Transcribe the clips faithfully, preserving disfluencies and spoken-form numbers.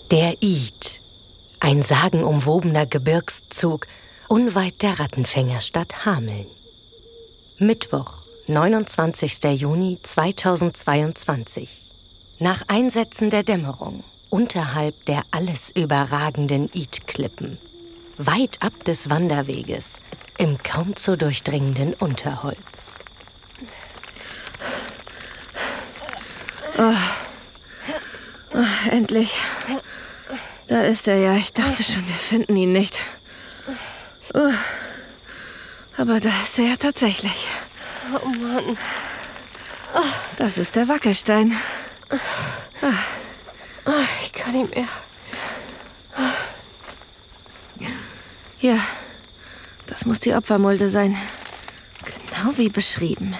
Der Id, ein sagenumwobener Gebirgszug unweit der Rattenfängerstadt Hameln. Mittwoch, neunundzwanzigster Juni zweitausendzweiundzwanzig. Nach Einsetzen der Dämmerung, unterhalb der alles überragenden Id-Klippen, weit ab des Wanderweges, im kaum zu durchdringenden Unterholz. Oh. Oh, endlich. Da ist er ja. Ich dachte schon, wir finden ihn nicht. Oh. Aber da ist er ja tatsächlich. Oh Mann. Das ist der Wackelstein. Ah. Oh, ich kann nicht mehr. Hier, das muss die Opfermulde sein. Genau wie beschrieben.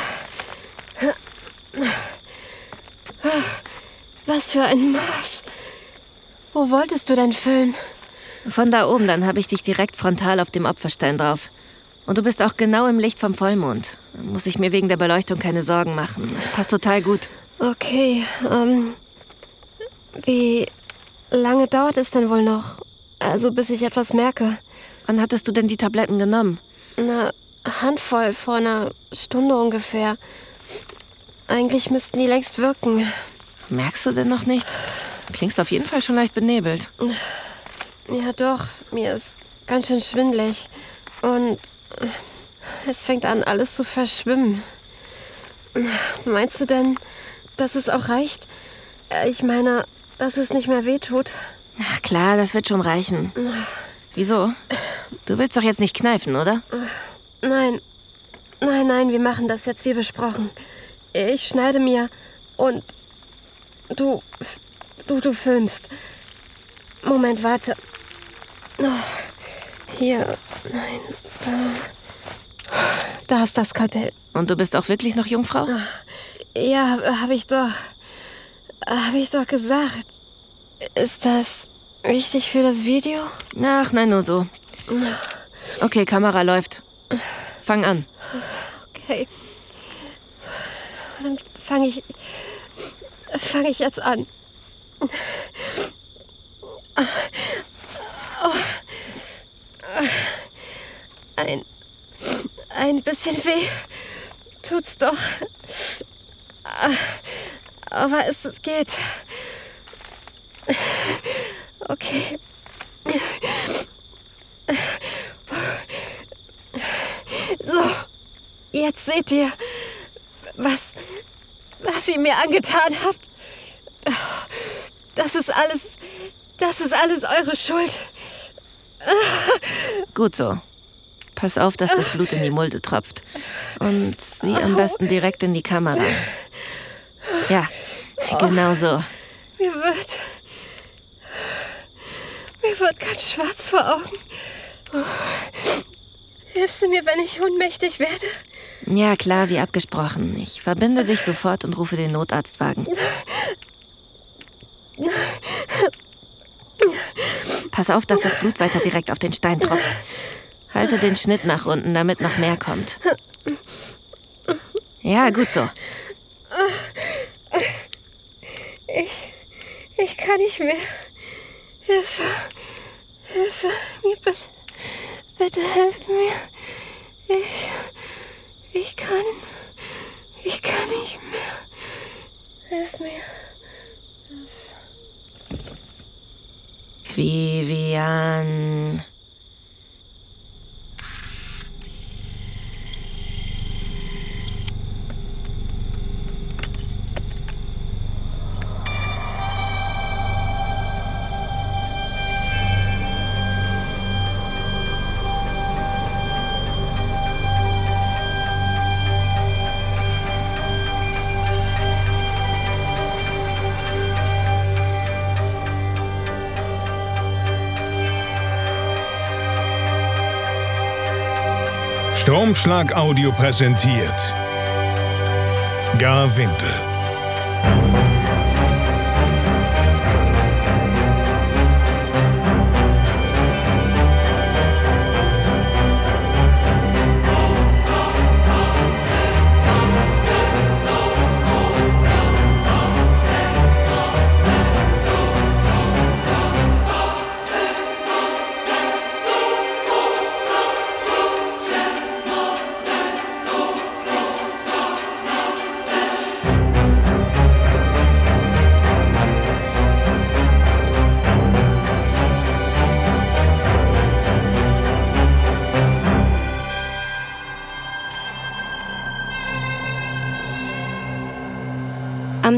Was für ein Marsch. Wo wolltest du denn filmen? Von da oben, dann habe ich dich direkt frontal auf dem Opferstein drauf. Und du bist auch genau im Licht vom Vollmond. Da muss ich mir wegen der Beleuchtung keine Sorgen machen. Das passt total gut. Okay, ähm... wie lange dauert es denn wohl noch? Also, bis ich etwas merke. Wann hattest du denn die Tabletten genommen? Eine Handvoll, vor einer Stunde ungefähr. Eigentlich müssten die längst wirken. Merkst du denn noch nichts? Klingst auf jeden Fall schon leicht benebelt. Ja doch, mir ist ganz schön schwindelig. Und es fängt an, alles zu verschwimmen. Meinst du denn, dass es auch reicht? Ich meine, dass es nicht mehr wehtut? Ach klar, das wird schon reichen. Wieso? Du willst doch jetzt nicht kneifen, oder? Nein, nein, nein, wir machen das jetzt wie besprochen. Ich schneide mir und du, du, du filmst. Moment, warte. Oh, hier, nein, da. Da ist das Skalpell. Und du bist auch wirklich noch Jungfrau? Ja, habe ich doch. Habe ich doch gesagt. Ist das wichtig für das Video? Ach, nein, nur so. Okay, Kamera läuft. Fang an. Okay. Dann fange ich... fange ich jetzt an. Ein... ein bisschen weh tut's doch. Aber es geht. Okay. So, jetzt seht ihr, was, was ihr mir angetan habt. Das ist alles, das ist alles eure Schuld. Gut so. Pass auf, dass das Blut in die Mulde tropft. Und sieh am besten direkt in die Kamera. Ja, genau so. Mir wird... Mir wird ganz schwarz vor Augen. Hilfst du mir, wenn ich ohnmächtig werde? Ja, klar, wie abgesprochen. Ich verbinde dich sofort und rufe den Notarztwagen. Pass auf, dass das Blut weiter direkt auf den Stein tropft. Halte den Schnitt nach unten, damit noch mehr kommt. Ja, gut so. Ich, ich kann nicht mehr. Hilfe, Hilfe, mir bitte, bitte hilf mir. Ich, ich kann, ich kann nicht mehr. Hilf mir. Vivian. Stromschlag Audio präsentiert Gar Windel.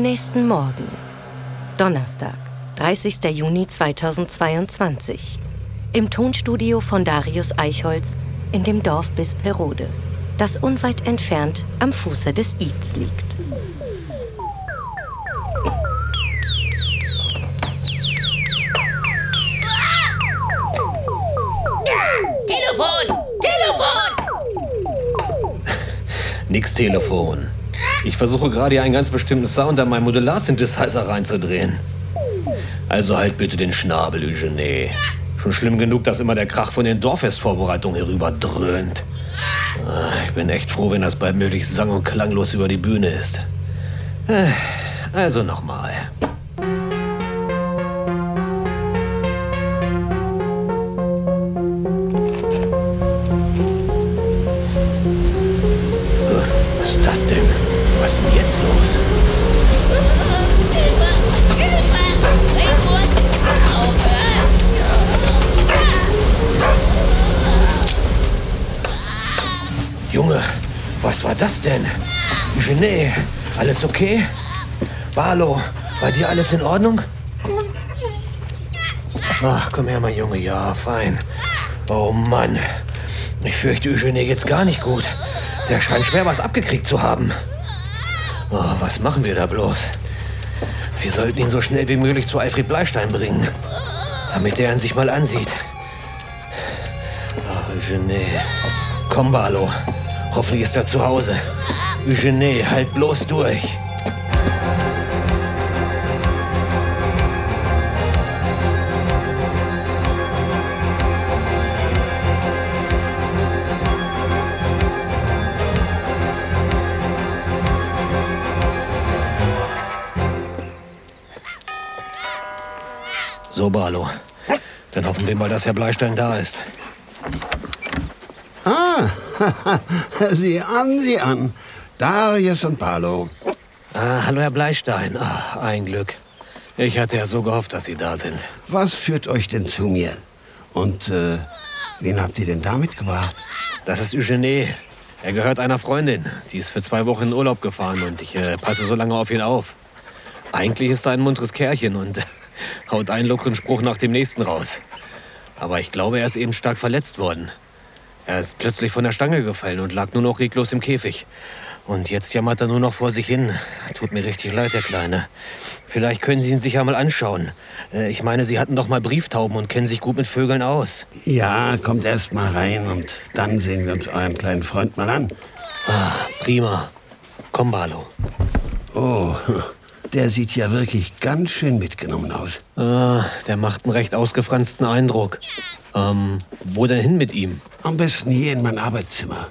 nächsten Morgen, Donnerstag, dreißigster Juni zweitausendzweiundzwanzig, im Tonstudio von Darius Eichholz in dem Dorf Bisperode, das unweit entfernt am Fuße des Iets liegt. Telefon! Telefon! Nix Telefon. Ich versuche gerade hier einen ganz bestimmten Sound an meinen Modular-Synthesizer reinzudrehen. Also halt bitte den Schnabel, Eugenie. Schon schlimm genug, dass immer der Krach von den Dorffestvorbereitungen herüber dröhnt. Ich bin echt froh, wenn das bald möglichst sang- und klanglos über die Bühne ist. Also nochmal. Was ist das denn? Was ist denn jetzt los? Hilfe! Hilfe! Ich muss aufhören! Junge, was war das denn? Eugenie, alles okay? Barlow, bei dir alles in Ordnung? Ach, komm her, mein Junge, ja, fein. Oh Mann, ich fürchte, Eugenie geht's gar nicht gut. Der scheint schwer was abgekriegt zu haben. Oh, was machen wir da bloß? Wir sollten ihn so schnell wie möglich zu Alfred Bleistein bringen, damit er ihn sich mal ansieht. Oh, Eugenie. Komm, Barlow. Hoffentlich ist er zu Hause. Eugenie, halt bloß durch. So, Barlow. Dann hoffen wir mal, dass Herr Bleistein da ist. Ah, sieh an, sieh an. Darius und Barlow. Ah, hallo, Herr Bleistein. Ach, ein Glück. Ich hatte ja so gehofft, dass Sie da sind. Was führt euch denn zu mir? Und äh, wen habt ihr denn da mitgebracht? Das ist Eugenie. Er gehört einer Freundin. Die ist für zwei Wochen in Urlaub gefahren und ich äh, passe so lange auf ihn auf. Eigentlich ist er ein munteres Kerlchen und haut einen lockeren Spruch nach dem nächsten raus. Aber ich glaube, er ist eben stark verletzt worden. Er ist plötzlich von der Stange gefallen und lag nur noch reglos im Käfig. Und jetzt jammert er nur noch vor sich hin. Tut mir richtig leid, der Kleine. Vielleicht können Sie ihn sich ja mal anschauen. Äh, ich meine, Sie hatten doch mal Brieftauben und kennen sich gut mit Vögeln aus. Ja, kommt erst mal rein und dann sehen wir uns euren kleinen Freund mal an. Ah, prima. Komm, Barlow. Oh, der sieht ja wirklich ganz schön mitgenommen aus. Ah, der macht einen recht ausgefransten Eindruck. Ähm, wo denn hin mit ihm? Am besten hier in mein Arbeitszimmer.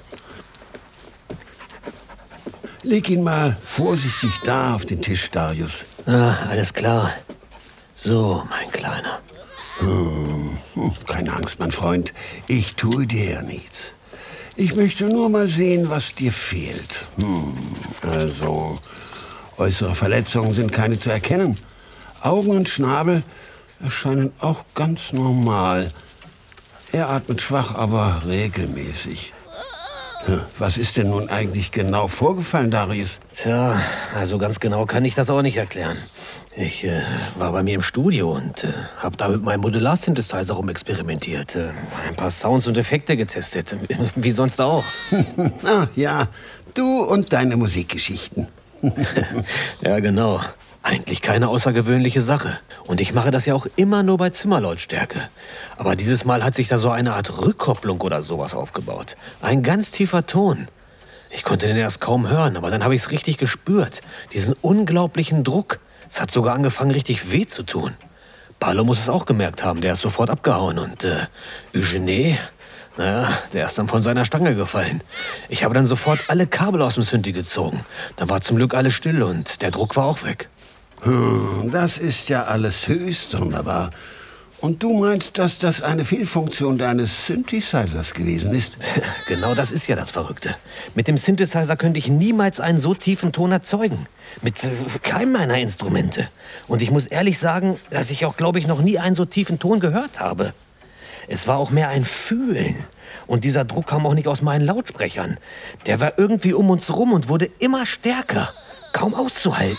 Leg ihn mal vorsichtig da auf den Tisch, Darius. Ah, alles klar. So, mein Kleiner. Hm, keine Angst, mein Freund. Ich tue dir ja nichts. Ich möchte nur mal sehen, was dir fehlt. Hm, also, äußere Verletzungen sind keine zu erkennen. Augen und Schnabel erscheinen auch ganz normal. Er atmet schwach, aber regelmäßig. Was ist denn nun eigentlich genau vorgefallen, Darius? Tja, also ganz genau kann ich das auch nicht erklären. Ich äh, war bei mir im Studio und äh, habe da mit meinem Modular-Synthesizer rumexperimentiert. Äh, ein paar Sounds und Effekte getestet, wie sonst auch. Ach ja, du und deine Musikgeschichten. Ja, genau. Eigentlich keine außergewöhnliche Sache. Und ich mache das ja auch immer nur bei Zimmerlautstärke. Aber dieses Mal hat sich da so eine Art Rückkopplung oder sowas aufgebaut. Ein ganz tiefer Ton. Ich konnte den erst kaum hören, aber dann habe ich es richtig gespürt. Diesen unglaublichen Druck. Es hat sogar angefangen, richtig weh zu tun. Barlow muss es auch gemerkt haben. Der ist sofort abgehauen. Und äh, Eugenie, naja, der ist dann von seiner Stange gefallen. Ich habe dann sofort alle Kabel aus dem Synthi gezogen. Da war zum Glück alles still und der Druck war auch weg. Hm, das ist ja alles höchst sonderbar. Und du meinst, dass das eine Fehlfunktion deines Synthesizers gewesen ist? Genau das ist ja das Verrückte. Mit dem Synthesizer könnte ich niemals einen so tiefen Ton erzeugen. Mit äh, keinem meiner Instrumente. Und ich muss ehrlich sagen, dass ich auch, glaube ich, noch nie einen so tiefen Ton gehört habe. Es war auch mehr ein Fühlen. Und dieser Druck kam auch nicht aus meinen Lautsprechern. Der war irgendwie um uns rum und wurde immer stärker. Kaum auszuhalten.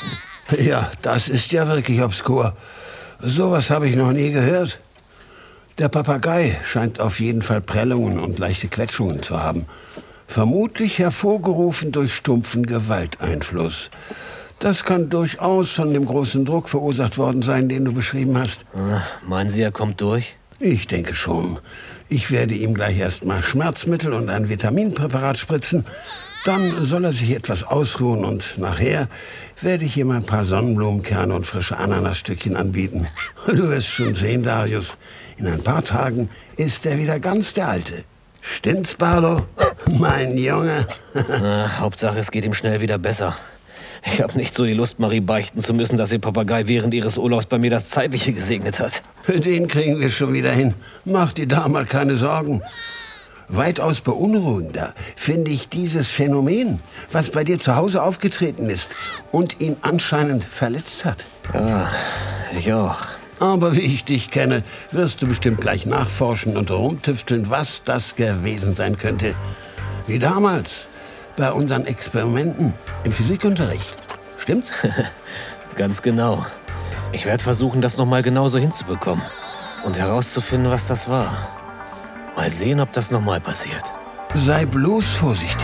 Ja, das ist ja wirklich obskur. Sowas habe ich noch nie gehört. Der Papagei scheint auf jeden Fall Prellungen und leichte Quetschungen zu haben. Vermutlich hervorgerufen durch stumpfen Gewalteinfluss. Das kann durchaus von dem großen Druck verursacht worden sein, den du beschrieben hast. Ah, meinen Sie, er kommt durch? Ich denke schon. Ich werde ihm gleich erstmal Schmerzmittel und ein Vitaminpräparat spritzen. Dann soll er sich etwas ausruhen und nachher werde ich ihm ein paar Sonnenblumenkerne und frische Ananasstückchen anbieten. Du wirst schon sehen, Darius. In ein paar Tagen ist er wieder ganz der Alte. Stimmt's, Barlow? Mein Junge. Na, Hauptsache, es geht ihm schnell wieder besser. Ich habe nicht so die Lust, Marie beichten zu müssen, dass ihr Papagei während ihres Urlaubs bei mir das Zeitliche gesegnet hat. Den kriegen wir schon wieder hin. Mach dir da mal keine Sorgen. Weitaus beunruhigender finde ich dieses Phänomen, was bei dir zu Hause aufgetreten ist und ihn anscheinend verletzt hat. Ja, ich auch. Aber wie ich dich kenne, wirst du bestimmt gleich nachforschen und rumtüfteln, was das gewesen sein könnte. Wie damals bei unseren Experimenten im Physikunterricht. Stimmt's? Ganz genau. Ich werde versuchen, das noch mal genauso hinzubekommen und herauszufinden, was das war. Mal sehen, ob das noch mal passiert. Sei bloß vorsichtig.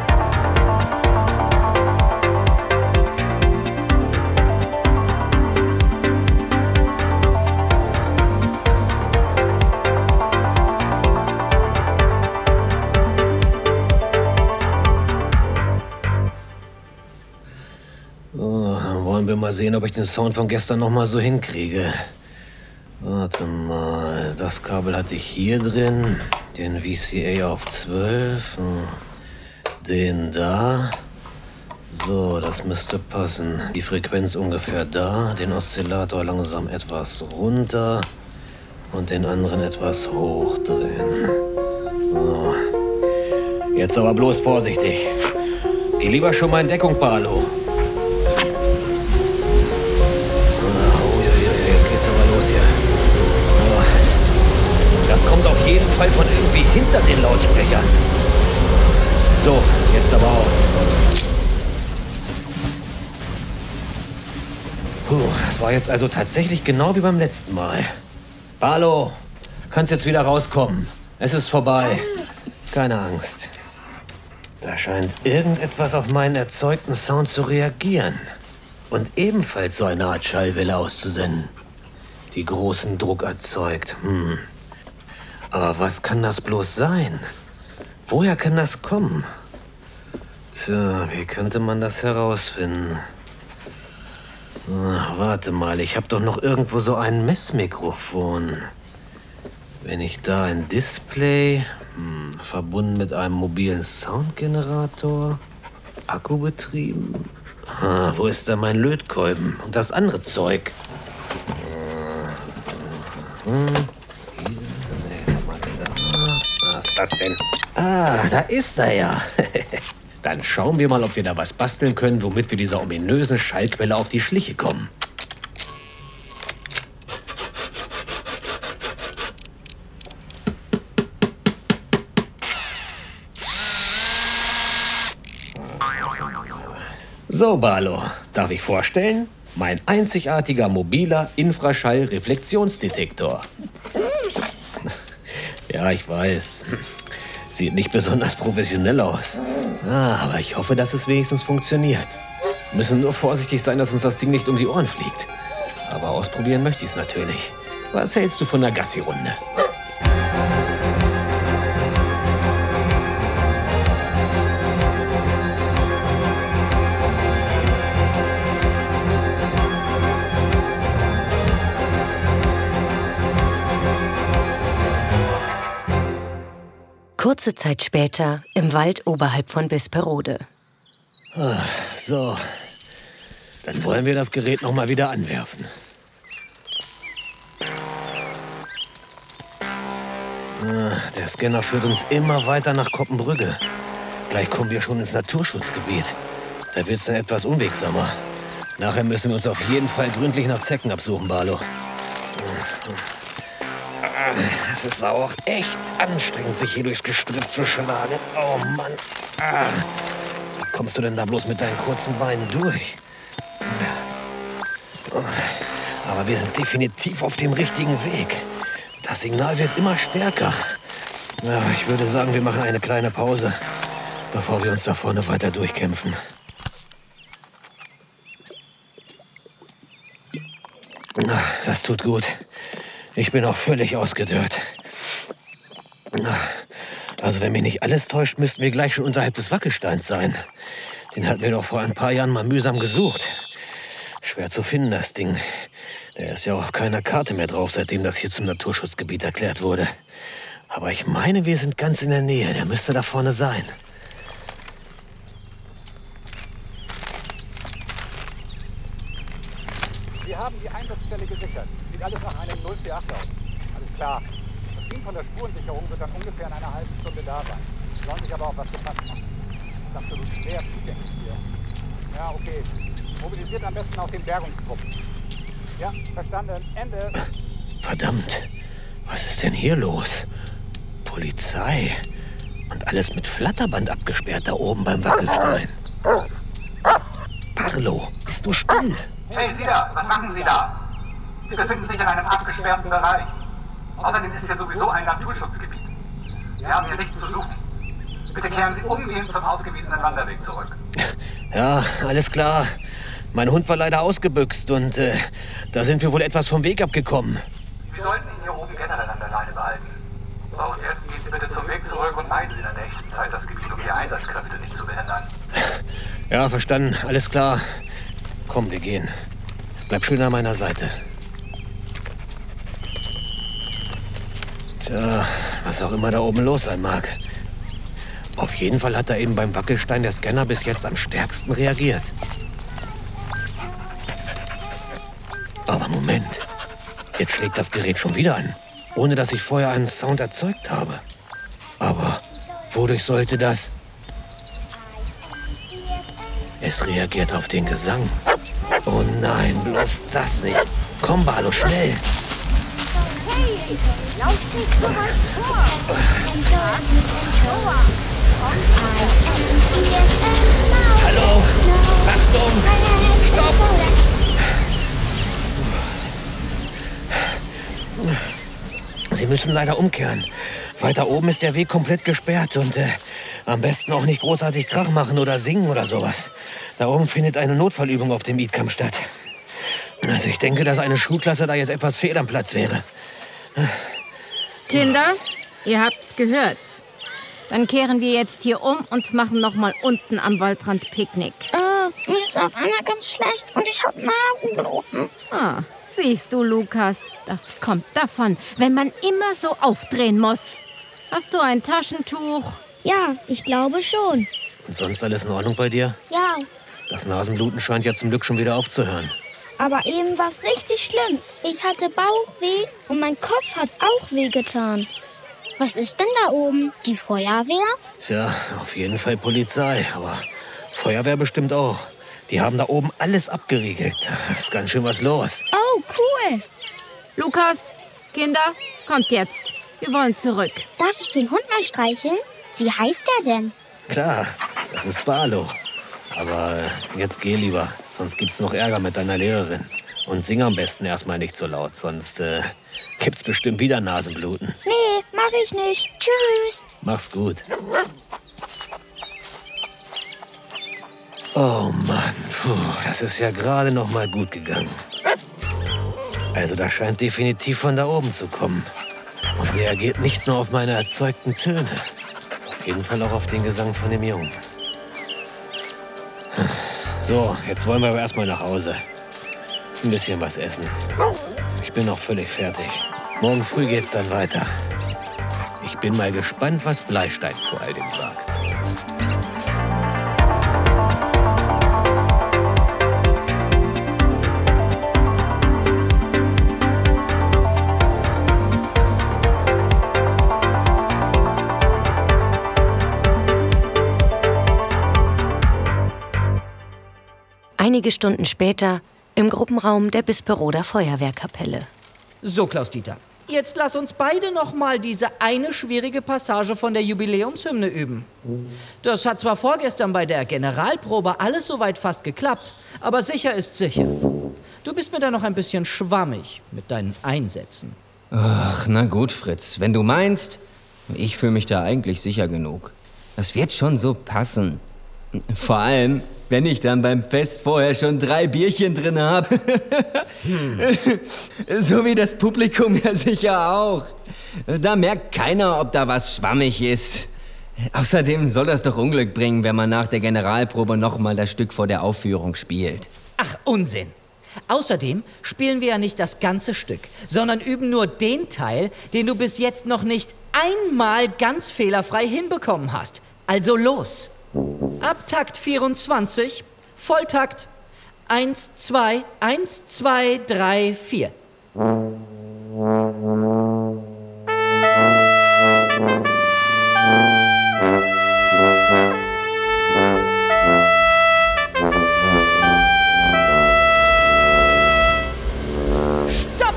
Wollen wir mal sehen, ob ich den Sound von gestern noch mal so hinkriege. Warte mal, das Kabel hatte ich hier drin, den V C A auf zwölf, den da. So, das müsste passen. Die Frequenz ungefähr da, den Oszillator langsam etwas runter und den anderen etwas hochdrehen. So. Jetzt aber bloß vorsichtig. Geh lieber schon mal in Deckung, Barlow. Hier. Oh. Das kommt auf jeden Fall von irgendwie hinter den Lautsprechern. So, jetzt aber aus. Puh, das war jetzt also tatsächlich genau wie beim letzten Mal. Barlow, kannst jetzt wieder rauskommen. Es ist vorbei. Keine Angst. Da scheint irgendetwas auf meinen erzeugten Sound zu reagieren. Und ebenfalls so eine Art Schallwelle auszusenden. Die großen Druck erzeugt. Hm. Aber was kann das bloß sein? Woher kann das kommen? Tja, wie könnte man das herausfinden? Ach, warte mal, ich habe doch noch irgendwo so ein Messmikrofon. Wenn ich da ein Display, hm, verbunden mit einem mobilen Soundgenerator, Akku betrieben. Ah, wo ist da mein Lötkolben und das andere Zeug? Was ist das denn? Ah, da ist er ja. Dann schauen wir mal, ob wir da was basteln können, womit wir dieser ominösen Schallquelle auf die Schliche kommen. So, Barlow, darf ich vorstellen? Mein einzigartiger mobiler Infraschall-Reflexionsdetektor. Ja, ich weiß. Sieht nicht besonders professionell aus. Ah, aber ich hoffe, dass es wenigstens funktioniert. Müssen nur vorsichtig sein, dass uns das Ding nicht um die Ohren fliegt. Aber ausprobieren möchte ich es natürlich. Was hältst du von der Gassi-Runde? Kurze Zeit später im Wald oberhalb von Bisperode. Ah, so, dann wollen wir das Gerät noch mal wieder anwerfen. Ah, der Scanner führt uns immer weiter nach Koppenbrügge. Gleich kommen wir schon ins Naturschutzgebiet. Da wird's dann etwas unwegsamer. Nachher müssen wir uns auf jeden Fall gründlich nach Zecken absuchen, Barlow. Es ist auch echt anstrengend, sich hier durchs Gestrüpp zu schlagen. Oh Mann. Ah. Wie kommst du denn da bloß mit deinen kurzen Beinen durch? Aber wir sind definitiv auf dem richtigen Weg. Das Signal wird immer stärker. Ja, ich würde sagen, wir machen eine kleine Pause, bevor wir uns da vorne weiter durchkämpfen. Das tut gut. Ich bin auch völlig ausgedörrt. Also wenn mich nicht alles täuscht, müssten wir gleich schon unterhalb des Wackelsteins sein. Den hatten wir doch vor ein paar Jahren mal mühsam gesucht. Schwer zu finden, das Ding. Da ist ja auch keine Karte mehr drauf, seitdem das hier zum Naturschutzgebiet erklärt wurde. Aber ich meine, wir sind ganz in der Nähe. Der müsste da vorne sein. Wir haben die Einsatzstelle gesichert. Sieht alles nach einem null vier acht aus. Alles klar. Das Team von der Spurensicherung wird dann ungefähr in einer halben Stunde da sein. Sie sollen sich aber auch was gefasst machen. Das ist absolut schwer zugänglich hier. Ja, okay. Mobilisiert am besten auf den Bergungstruppen. Ja, verstanden. Ende. Verdammt. Was ist denn hier los? Polizei. Und alles mit Flatterband abgesperrt da oben beim Wackelstein. Barlow, bist du still? Hey, Sie da, was machen Sie da? Sie befinden sich in einem abgesperrten Bereich. Außerdem ist hier sowieso ein Naturschutzgebiet. Wir haben hier nichts zu suchen. Bitte kehren Sie umgehend zum ausgewiesenen Wanderweg zurück. Ja, alles klar. Mein Hund war leider ausgebüxt und äh, da sind wir wohl etwas vom Weg abgekommen. Sie sollten ihn hier oben generell an der Leine behalten. So, und jetzt gehen Sie bitte zum Weg zurück und meiden Sie in der nächsten Zeit das Gebiet, um die Einsatzkräfte nicht zu behindern. Ja, verstanden. Alles klar. Komm, wir gehen. Bleib schön an meiner Seite. Tja, was auch immer da oben los sein mag. Auf jeden Fall hat da eben beim Wackelstein der Scanner bis jetzt am stärksten reagiert. Aber Moment. Jetzt schlägt das Gerät schon wieder an, ohne dass ich vorher einen Sound erzeugt habe. Aber wodurch sollte das? Es reagiert auf den Gesang. Oh nein, bloß das nicht. Komm, Barlow, schnell. Hallo? Achtung! Stopp! Sie müssen leider umkehren. Weiter oben ist der Weg komplett gesperrt und äh, am besten auch nicht großartig Krach machen oder singen oder sowas. Da oben findet eine Notfallübung auf dem Eatcamp statt. Also ich denke, dass eine Schulklasse da jetzt etwas fehl am Platz wäre. Kinder, ihr habt's gehört. Dann kehren wir jetzt hier um und machen noch mal unten am Waldrand Picknick. Äh, mir ist auf einmal ganz schlecht und ich hab Nasenbluten. Ah, siehst du, Lukas, das kommt davon, wenn man immer so aufdrehen muss. Hast du ein Taschentuch? Ja, ich glaube schon. Und sonst alles in Ordnung bei dir? Ja, Das Nasenbluten scheint ja zum Glück schon wieder aufzuhören. aber eben war's richtig schlimm. Ich hatte Bauchweh und mein Kopf hat auch wehgetan. Was ist denn da oben? Die Feuerwehr? Tja, auf jeden Fall Polizei, aber Feuerwehr bestimmt auch. Die haben da oben alles abgeriegelt. Da ist ganz schön was los. Oh, cool. Lukas, Kinder, kommt jetzt. Wir wollen zurück. Darf ich den Hund mal streicheln? Wie heißt der denn? Klar, das ist Barlow. Aber äh, jetzt geh lieber, sonst gibt's noch Ärger mit deiner Lehrerin. Und sing am besten erstmal nicht so laut, sonst äh, gibt's bestimmt wieder Nasenbluten. Nee, mach ich nicht. Tschüss. Mach's gut. Oh Mann, puh, das ist ja gerade noch mal gut gegangen. Also das scheint definitiv von da oben zu kommen. Und reagiert nicht nur auf meine erzeugten Töne. Auf jeden Fall auch auf den Gesang von dem Jungen. So, jetzt wollen wir aber erstmal nach Hause. Ein bisschen was essen. Ich bin noch völlig fertig. Morgen früh geht's dann weiter. Ich bin mal gespannt, was Bleistein zu all dem sagt. Einige Stunden später im Gruppenraum der Bisperoder Feuerwehrkapelle. So, Klaus-Dieter, jetzt lass uns beide noch mal diese eine schwierige Passage von der Jubiläumshymne üben. Das hat zwar vorgestern bei der Generalprobe alles soweit fast geklappt, aber sicher ist sicher. Du bist mir da noch ein bisschen schwammig mit deinen Einsätzen. Ach, na gut, Fritz. Wenn du meinst, ich fühle mich da eigentlich sicher genug. Das wird schon so passen. Vor allem, wenn ich dann beim Fest vorher schon drei Bierchen drin habe. hm. So wie das Publikum ja sicher auch. Da merkt keiner, ob da was schwammig ist. Außerdem soll das doch Unglück bringen, wenn man nach der Generalprobe nochmal das Stück vor der Aufführung spielt. Ach, Unsinn. Außerdem spielen wir ja nicht das ganze Stück, sondern üben nur den Teil, den du bis jetzt noch nicht einmal ganz fehlerfrei hinbekommen hast. Also los! Ab Takt vierundzwanzig, Volltakt. Eins, zwei, eins, zwei, drei, vier. Stopp!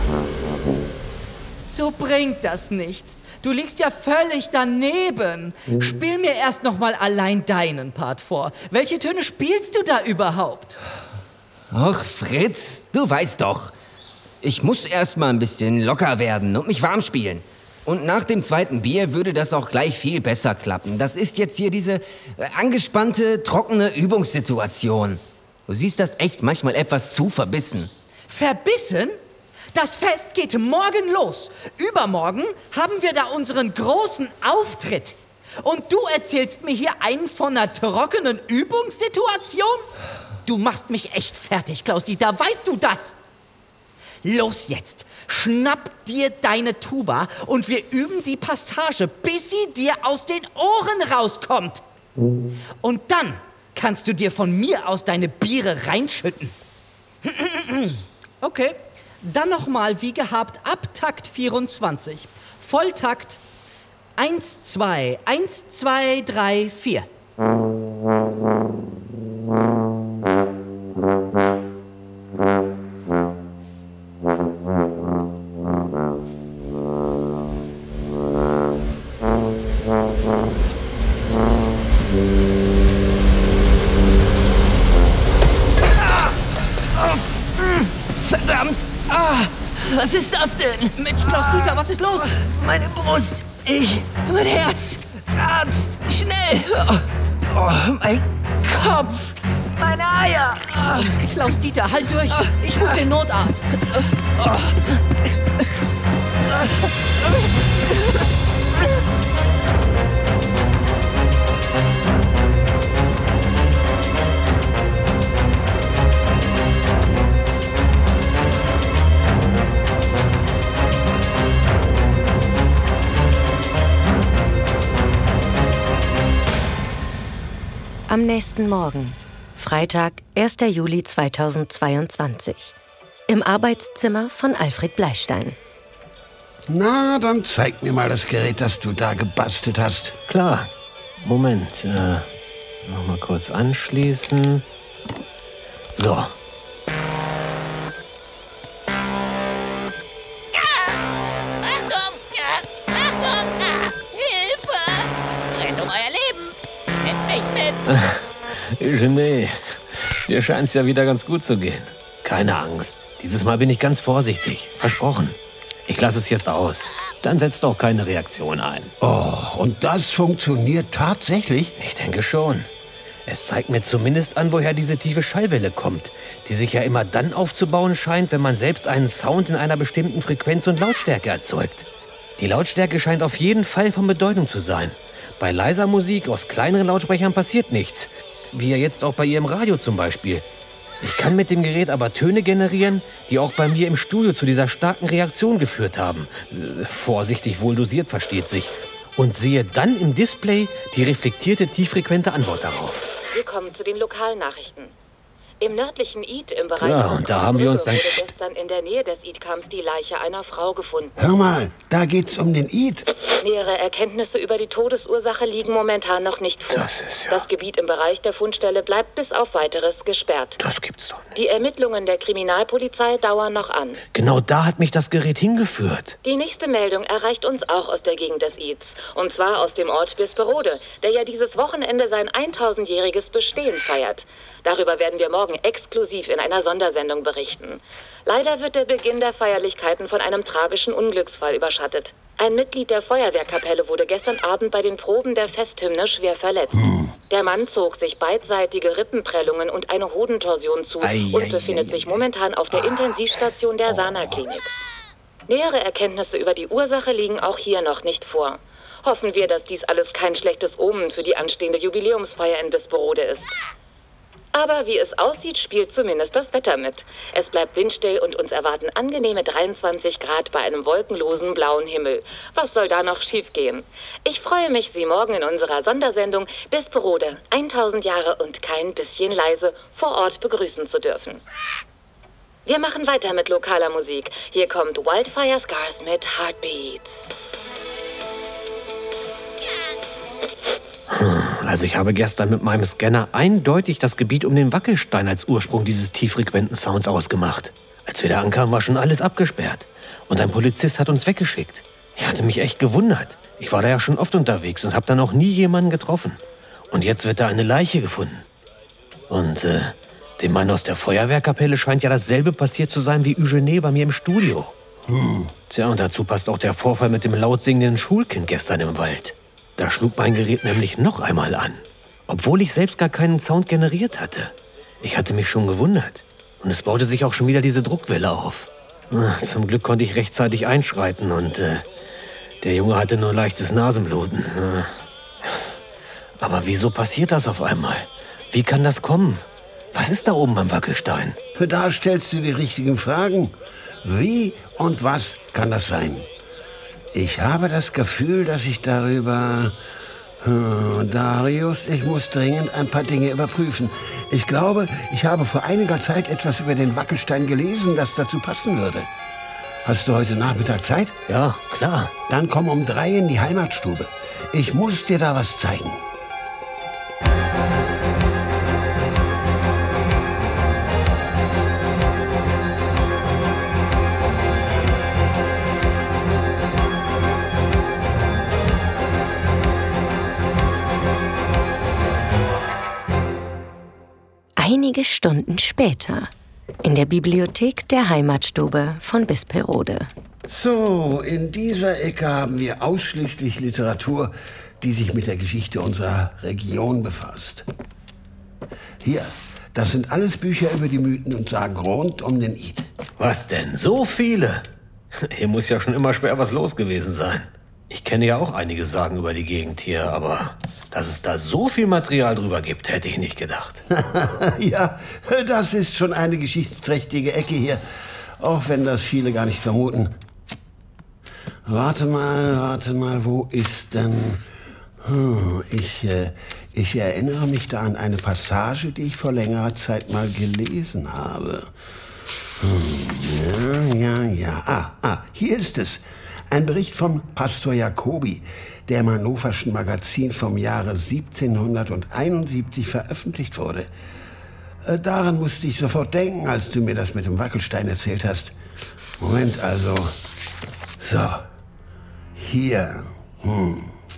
So bringt das nichts. Du liegst ja völlig daneben. Spiel mir erst noch mal allein deinen Part vor. Welche Töne spielst du da überhaupt? Ach, Fritz, du weißt doch. Ich muss erst mal ein bisschen locker werden und mich warm spielen. Und nach dem zweiten Bier würde das auch gleich viel besser klappen. Das ist jetzt hier diese angespannte, trockene Übungssituation. Du siehst das echt manchmal etwas zu verbissen. Verbissen? Das Fest geht morgen los. Übermorgen haben wir da unseren großen Auftritt. Und du erzählst mir hier einen von einer trockenen Übungssituation? Du machst mich echt fertig, Klaus-Dieter. Weißt du das? Los jetzt, schnapp dir deine Tuba und wir üben die Passage, bis sie dir aus den Ohren rauskommt. Und dann kannst du dir von mir aus deine Biere reinschütten. Okay. Dann nochmal wie gehabt ab Takt vierundzwanzig. Volltakt. Eins, zwei, eins, zwei, drei, vier. Verdammt! Ah, was ist das denn? Mensch, Klaus-Dieter, was ist los? Meine Brust, ich, mein Herz, Arzt, schnell! Oh, oh, mein Kopf, meine Eier! Ah. Klaus-Dieter, halt durch! Ich rufe den Notarzt! Oh. Am nächsten Morgen, Freitag, erster Juli zweitausendzweiundzwanzig, im Arbeitszimmer von Alfred Bleistein. Na, dann zeig mir mal das Gerät, das du da gebastelt hast. Klar. Moment. Äh, noch mal kurz anschließen. So. Achtung! Achtung! Hilfe! Rennt um euer Leben! Nehmt mich mit! Genet, dir scheint's ja wieder ganz gut zu gehen. Keine Angst. Dieses Mal bin ich ganz vorsichtig. Versprochen. Ich lasse es jetzt aus. Dann setzt auch keine Reaktion ein. Oh, und das funktioniert tatsächlich? Ich denke schon. Es zeigt mir zumindest an, woher diese tiefe Schallwelle kommt, die sich ja immer dann aufzubauen scheint, wenn man selbst einen Sound in einer bestimmten Frequenz und Lautstärke erzeugt. Die Lautstärke scheint auf jeden Fall von Bedeutung zu sein. Bei leiser Musik aus kleineren Lautsprechern passiert nichts. Wie ja jetzt auch bei Ihrem Radio zum Beispiel. Ich kann mit dem Gerät aber Töne generieren, die auch bei mir im Studio zu dieser starken Reaktion geführt haben. Vorsichtig wohl dosiert, versteht sich. Und sehe dann im Display die reflektierte, tieffrequente Antwort darauf. Wir kommen zu den Lokalnachrichten. Im nördlichen Id im Bereich ja, und da haben wir uns dann wurde gestern in der Nähe des Id-Kamps die Leiche einer Frau gefunden. Hör mal, da geht's um den Id. Nähere Erkenntnisse über die Todesursache liegen momentan noch nicht vor. Das ist ja... Das Gebiet im Bereich der Fundstelle bleibt bis auf Weiteres gesperrt. Das gibt's doch nicht. Die Ermittlungen der Kriminalpolizei dauern noch an. Genau da hat mich das Gerät hingeführt. Die nächste Meldung erreicht uns auch aus der Gegend des Ids. Und zwar aus dem Ort Bisperode, der ja dieses Wochenende sein tausendjähriges Bestehen feiert. Darüber werden wir morgen exklusiv in einer Sondersendung berichten. Leider wird der Beginn der Feierlichkeiten von einem tragischen Unglücksfall überschattet. Ein Mitglied der Feuerwehrkapelle wurde gestern Abend bei den Proben der Festhymne schwer verletzt. Der Mann zog sich beidseitige Rippenprellungen und eine Hodentorsion zu ei, und ei, befindet ei, sich momentan auf der Intensivstation der Sana-Klinik. Nähere Erkenntnisse über die Ursache liegen auch hier noch nicht vor. Hoffen wir, dass dies alles kein schlechtes Omen für die anstehende Jubiläumsfeier in Bisperode ist. Aber wie es aussieht, spielt zumindest das Wetter mit. Es bleibt windstill und uns erwarten angenehme dreiundzwanzig Grad bei einem wolkenlosen blauen Himmel. Was soll da noch schiefgehen? Ich freue mich, Sie morgen in unserer Sondersendung Bisperode, tausend Jahre und kein bisschen leise vor Ort begrüßen zu dürfen. Wir machen weiter mit lokaler Musik. Hier kommt Wildfire Scars mit Heartbeats. Also ich habe gestern mit meinem Scanner eindeutig das Gebiet um den Wackelstein als Ursprung dieses tieffrequenten Sounds ausgemacht. Als wir da ankamen, war schon alles abgesperrt. Und ein Polizist hat uns weggeschickt. Ich hatte mich echt gewundert. Ich war da ja schon oft unterwegs und habe da noch nie jemanden getroffen. Und jetzt wird da eine Leiche gefunden. Und äh, dem Mann aus der Feuerwehrkapelle scheint ja dasselbe passiert zu sein wie Eugene bei mir im Studio. Hm. Tja, und dazu passt auch der Vorfall mit dem laut singenden Schulkind gestern im Wald. Da schlug mein Gerät nämlich noch einmal an, obwohl ich selbst gar keinen Sound generiert hatte. Ich hatte mich schon gewundert. Und es baute sich auch schon wieder diese Druckwelle auf. Zum Glück konnte ich rechtzeitig einschreiten und äh, der Junge hatte nur leichtes Nasenbluten. Aber wieso passiert das auf einmal? Wie kann das kommen? Was ist da oben beim Wackelstein? Da stellst du die richtigen Fragen. Wie und was kann das sein? Ich habe das Gefühl, dass ich darüber... Hm, Darius, ich muss dringend ein paar Dinge überprüfen. Ich glaube, ich habe vor einiger Zeit etwas über den Wackelstein gelesen, das dazu passen würde. Hast du heute Nachmittag Zeit? Ja, klar. Dann komm um drei in die Heimatstube. Ich muss dir da was zeigen. Einige Stunden später, in der Bibliothek der Heimatstube von Bisperode. So, in dieser Ecke haben wir ausschließlich Literatur, die sich mit der Geschichte unserer Region befasst. Hier, das sind alles Bücher über die Mythen und Sagen rund um den Id. Was denn? So viele? Hier muss ja schon immer schwer was los gewesen sein. Ich kenne ja auch einige Sagen über die Gegend hier, aber dass es da so viel Material drüber gibt, hätte ich nicht gedacht. Ja, das ist schon eine geschichtsträchtige Ecke hier, auch wenn das viele gar nicht vermuten. Warte mal, warte mal, wo ist denn... Hm, ich, äh, ich erinnere mich da an eine Passage, die ich vor längerer Zeit mal gelesen habe. Hm, ja, ja, ja. Ah, ah, hier ist es. Ein Bericht von Pastor Jacobi, der im Hannoverschen Magazin vom Jahre siebzehnhunderteinundsiebzig veröffentlicht wurde. Äh, daran musste ich sofort denken, als du mir das mit dem Wackelstein erzählt hast. Moment also. So. Hier. Hm.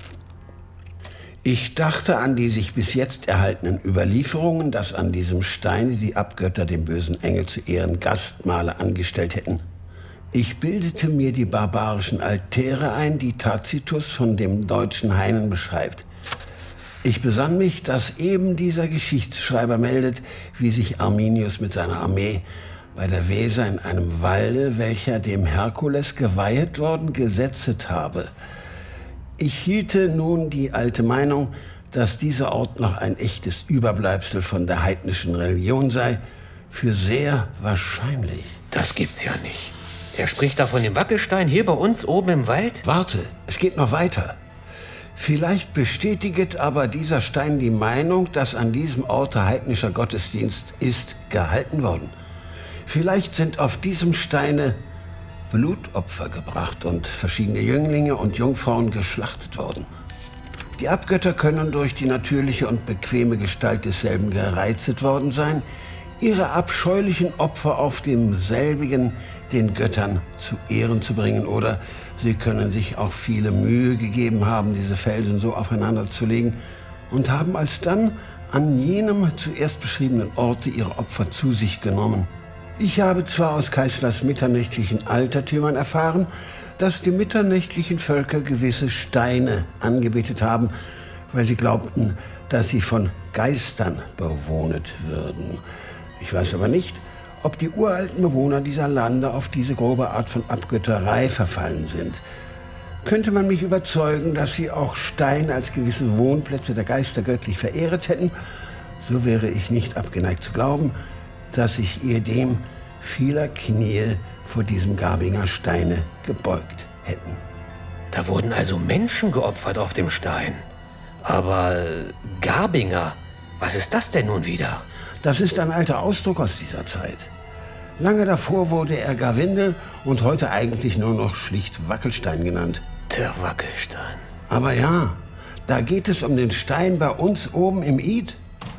Ich dachte an die sich bis jetzt erhaltenen Überlieferungen, dass an diesem Steine die Abgötter dem bösen Engel zu Ehren Gastmahle angestellt hätten. Ich bildete mir die barbarischen Altäre ein, die Tacitus von dem deutschen Heinen beschreibt. Ich besann mich, dass eben dieser Geschichtsschreiber meldet, wie sich Arminius mit seiner Armee bei der Weser in einem Walde, welcher dem Herkules geweihet worden, gesetzet habe. Ich hielte nun die alte Meinung, dass dieser Ort noch ein echtes Überbleibsel von der heidnischen Religion sei, für sehr wahrscheinlich. Das gibt's ja nicht. Der spricht da von dem Wackelstein hier bei uns oben im Wald? Warte, es geht noch weiter. Vielleicht bestätigt aber dieser Stein die Meinung, dass an diesem Orte heidnischer Gottesdienst ist gehalten worden. Vielleicht sind auf diesem Steine Blutopfer gebracht und verschiedene Jünglinge und Jungfrauen geschlachtet worden. Die Abgötter können durch die natürliche und bequeme Gestalt desselben gereizet worden sein, ihre abscheulichen Opfer auf demselbigen den Göttern zu Ehren zu bringen, oder sie können sich auch viele Mühe gegeben haben, diese Felsen so aufeinander zu legen und haben alsdann an jenem zuerst beschriebenen Orte ihre Opfer zu sich genommen. Ich habe zwar aus Keißlers mitternächtlichen Altertümern erfahren, dass die mitternächtlichen Völker gewisse Steine angebetet haben, weil sie glaubten, dass sie von Geistern bewohnet würden. Ich weiß aber nicht, ob die uralten Bewohner dieser Lande auf diese grobe Art von Abgötterei verfallen sind. Könnte man mich überzeugen, dass sie auch Steine als gewisse Wohnplätze der Geister göttlich verehret hätten, so wäre ich nicht abgeneigt zu glauben, dass sich ehedem vieler Knie vor diesem Garbinger Steine gebeugt hätten. Da wurden also Menschen geopfert auf dem Stein. Aber äh, Garbinger, was ist das denn nun wieder? Das ist ein alter Ausdruck aus dieser Zeit. Lange davor wurde er Garwindel und heute eigentlich nur noch schlicht Wackelstein genannt. Der Wackelstein. Aber ja, da geht es um den Stein bei uns oben im Id.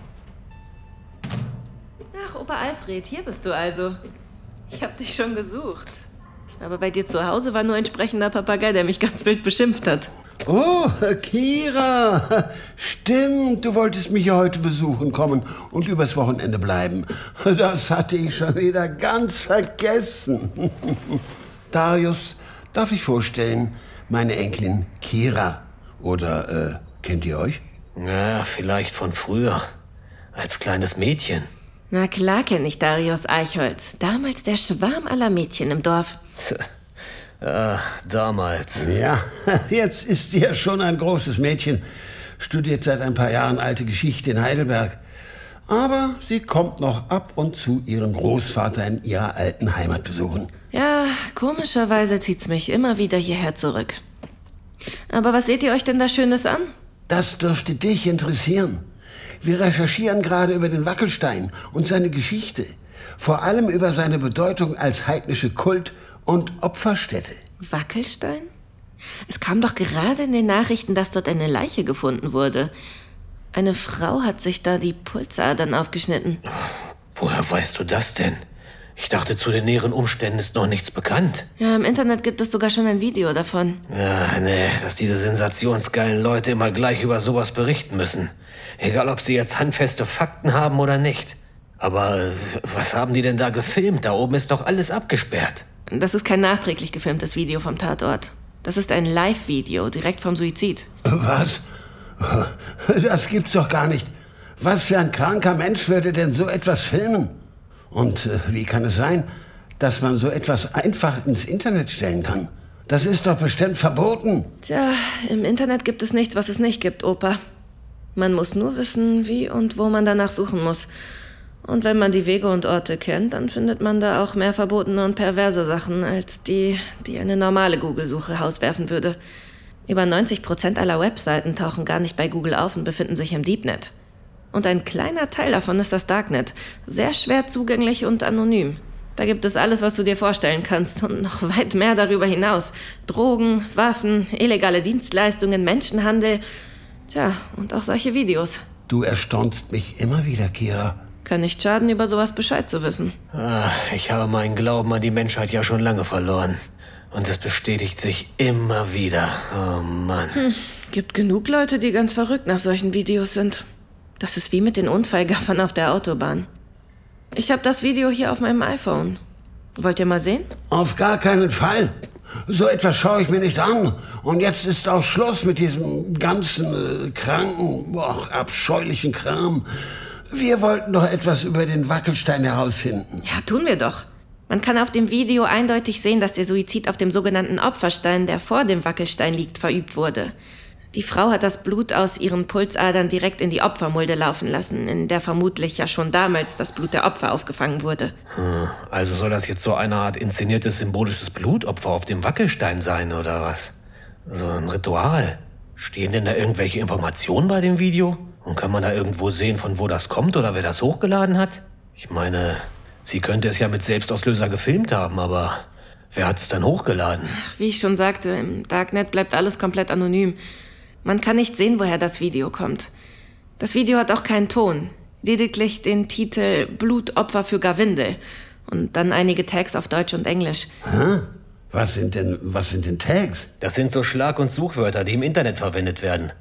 Ach, Opa Alfred, hier bist du also. Ich hab dich schon gesucht. Aber bei dir zu Hause war nur ein sprechender Papagei, der mich ganz wild beschimpft hat. Oh, Kira, stimmt, du wolltest mich ja heute besuchen kommen und übers Wochenende bleiben. Das hatte ich schon wieder ganz vergessen. Darius, darf ich vorstellen, meine Enkelin Kira. Oder, äh, kennt ihr euch? Ja, vielleicht von früher, als kleines Mädchen. Na klar kenne ich Darius Eichholz, damals der Schwarm aller Mädchen im Dorf. Ja, damals. Ja, jetzt ist sie ja schon ein großes Mädchen, studiert seit ein paar Jahren alte Geschichte in Heidelberg. Aber sie kommt noch ab und zu ihren Großvater in ihrer alten Heimat besuchen. Ja, komischerweise zieht's mich immer wieder hierher zurück. Aber was seht ihr euch denn da Schönes an? Das dürfte dich interessieren. Wir recherchieren gerade über den Wackelstein und seine Geschichte. Vor allem über seine Bedeutung als heidnische Kult- und Opferstätte. Wackelstein? Es kam doch gerade in den Nachrichten, dass dort eine Leiche gefunden wurde. Eine Frau hat sich da die Pulsadern aufgeschnitten. Woher weißt du das denn? Ich dachte, zu den näheren Umständen ist noch nichts bekannt. Ja, im Internet gibt es sogar schon ein Video davon. Ja, nee, dass diese sensationsgeilen Leute immer gleich über sowas berichten müssen. Egal, ob sie jetzt handfeste Fakten haben oder nicht. Aber was haben die denn da gefilmt? Da oben ist doch alles abgesperrt. Das ist kein nachträglich gefilmtes Video vom Tatort. Das ist ein Live-Video, direkt vom Suizid. Was? Das gibt's doch gar nicht. Was für ein kranker Mensch würde denn so etwas filmen? Und äh, wie kann es sein, dass man so etwas einfach ins Internet stellen kann? Das ist doch bestimmt verboten. Tja, im Internet gibt es nichts, was es nicht gibt, Opa. Man muss nur wissen, wie und wo man danach suchen muss. Und wenn man die Wege und Orte kennt, dann findet man da auch mehr verbotene und perverse Sachen, als die, die eine normale Google-Suche hauswerfen würde. Über neunzig Prozent aller Webseiten tauchen gar nicht bei Google auf und befinden sich im Deepnet. Und ein kleiner Teil davon ist das Darknet. Sehr schwer zugänglich und anonym. Da gibt es alles, was du dir vorstellen kannst und noch weit mehr darüber hinaus. Drogen, Waffen, illegale Dienstleistungen, Menschenhandel. Tja, und auch solche Videos. Du erstaunst mich immer wieder, Kira. Kann nicht schaden, über sowas Bescheid zu wissen. Ah, ich habe meinen Glauben an die Menschheit ja schon lange verloren. Und es bestätigt sich immer wieder. Oh Mann. Hm, gibt genug Leute, die ganz verrückt nach solchen Videos sind. Das ist wie mit den Unfallgaffern auf der Autobahn. Ich habe das Video hier auf meinem iPhone. Wollt ihr mal sehen? Auf gar keinen Fall. So etwas schaue ich mir nicht an. Und jetzt ist auch Schluss mit diesem ganzen äh, kranken, boah, abscheulichen Kram. Wir wollten doch etwas über den Wackelstein herausfinden. Ja, tun wir doch. Man kann auf dem Video eindeutig sehen, dass der Suizid auf dem sogenannten Opferstein, der vor dem Wackelstein liegt, verübt wurde. Die Frau hat das Blut aus ihren Pulsadern direkt in die Opfermulde laufen lassen, in der vermutlich ja schon damals das Blut der Opfer aufgefangen wurde. Hm, also soll das jetzt so eine Art inszeniertes symbolisches Blutopfer auf dem Wackelstein sein, oder was? So ein Ritual. Stehen denn da irgendwelche Informationen bei dem Video? Und kann man da irgendwo sehen, von wo das kommt oder wer das hochgeladen hat? Ich meine, sie könnte es ja mit Selbstauslöser gefilmt haben, aber wer hat es dann hochgeladen? Ach, wie ich schon sagte, im Darknet bleibt alles komplett anonym. Man kann nicht sehen, woher das Video kommt. Das Video hat auch keinen Ton, lediglich den Titel Blutopfer für Garwindel und dann einige Tags auf Deutsch und Englisch. Hä? Was sind denn, was sind denn Tags? Das sind so Schlag- und Suchwörter, die im Internet verwendet werden.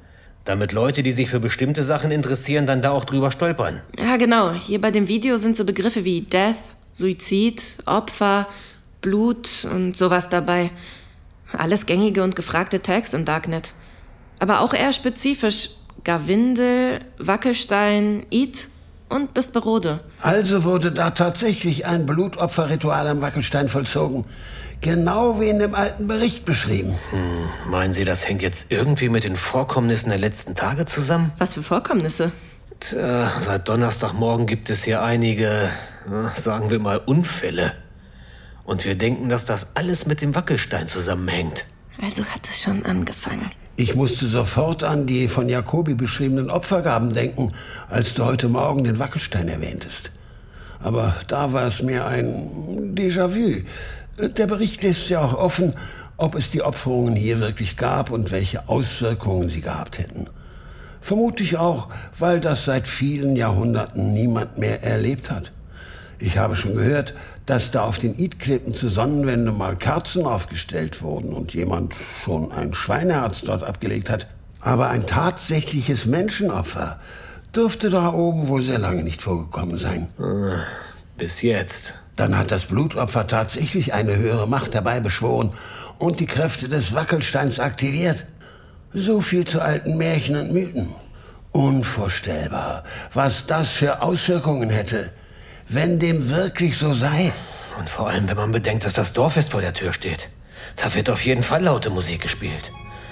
Damit Leute, die sich für bestimmte Sachen interessieren, dann da auch drüber stolpern. Ja, genau. Hier bei dem Video sind so Begriffe wie Death, Suizid, Opfer, Blut und sowas dabei. Alles gängige und gefragte Tags im Darknet. Aber auch eher spezifisch Garwindel, Wackelstein, Id und Bisperode. Also wurde da tatsächlich ein Blutopferritual am Wackelstein vollzogen. Genau wie in dem alten Bericht beschrieben. Hm, meinen Sie, das hängt jetzt irgendwie mit den Vorkommnissen der letzten Tage zusammen? Was für Vorkommnisse? Tja, seit Donnerstagmorgen gibt es hier einige, sagen wir mal, Unfälle. Und wir denken, dass das alles mit dem Wackelstein zusammenhängt. Also hat es schon angefangen. Ich musste sofort an die von Jacobi beschriebenen Opfergaben denken, als du heute Morgen den Wackelstein erwähntest. Aber da war es mir ein Déjà-vu. Der Bericht lässt ja auch offen, ob es die Opferungen hier wirklich gab und welche Auswirkungen sie gehabt hätten. Vermutlich auch, weil das seit vielen Jahrhunderten niemand mehr erlebt hat. Ich habe schon gehört, dass da auf den Id-Klippen zur Sonnenwende mal Kerzen aufgestellt wurden und jemand schon ein Schweineherz dort abgelegt hat. Aber ein tatsächliches Menschenopfer dürfte da oben wohl sehr lange nicht vorgekommen sein. Bis jetzt. Dann hat das Blutopfer tatsächlich eine höhere Macht herbeibeschworen und die Kräfte des Wackelsteins aktiviert. So viel zu alten Märchen und Mythen. Unvorstellbar, was das für Auswirkungen hätte, wenn dem wirklich so sei. Und vor allem, wenn man bedenkt, dass das Dorffest vor der Tür steht. Da wird auf jeden Fall laute Musik gespielt.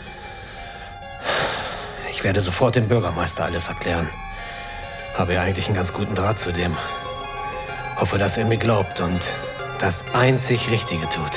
Ich werde sofort dem Bürgermeister alles erklären. Habe ja eigentlich einen ganz guten Draht zu dem. Hoffe, dass er mir glaubt und das einzig Richtige tut.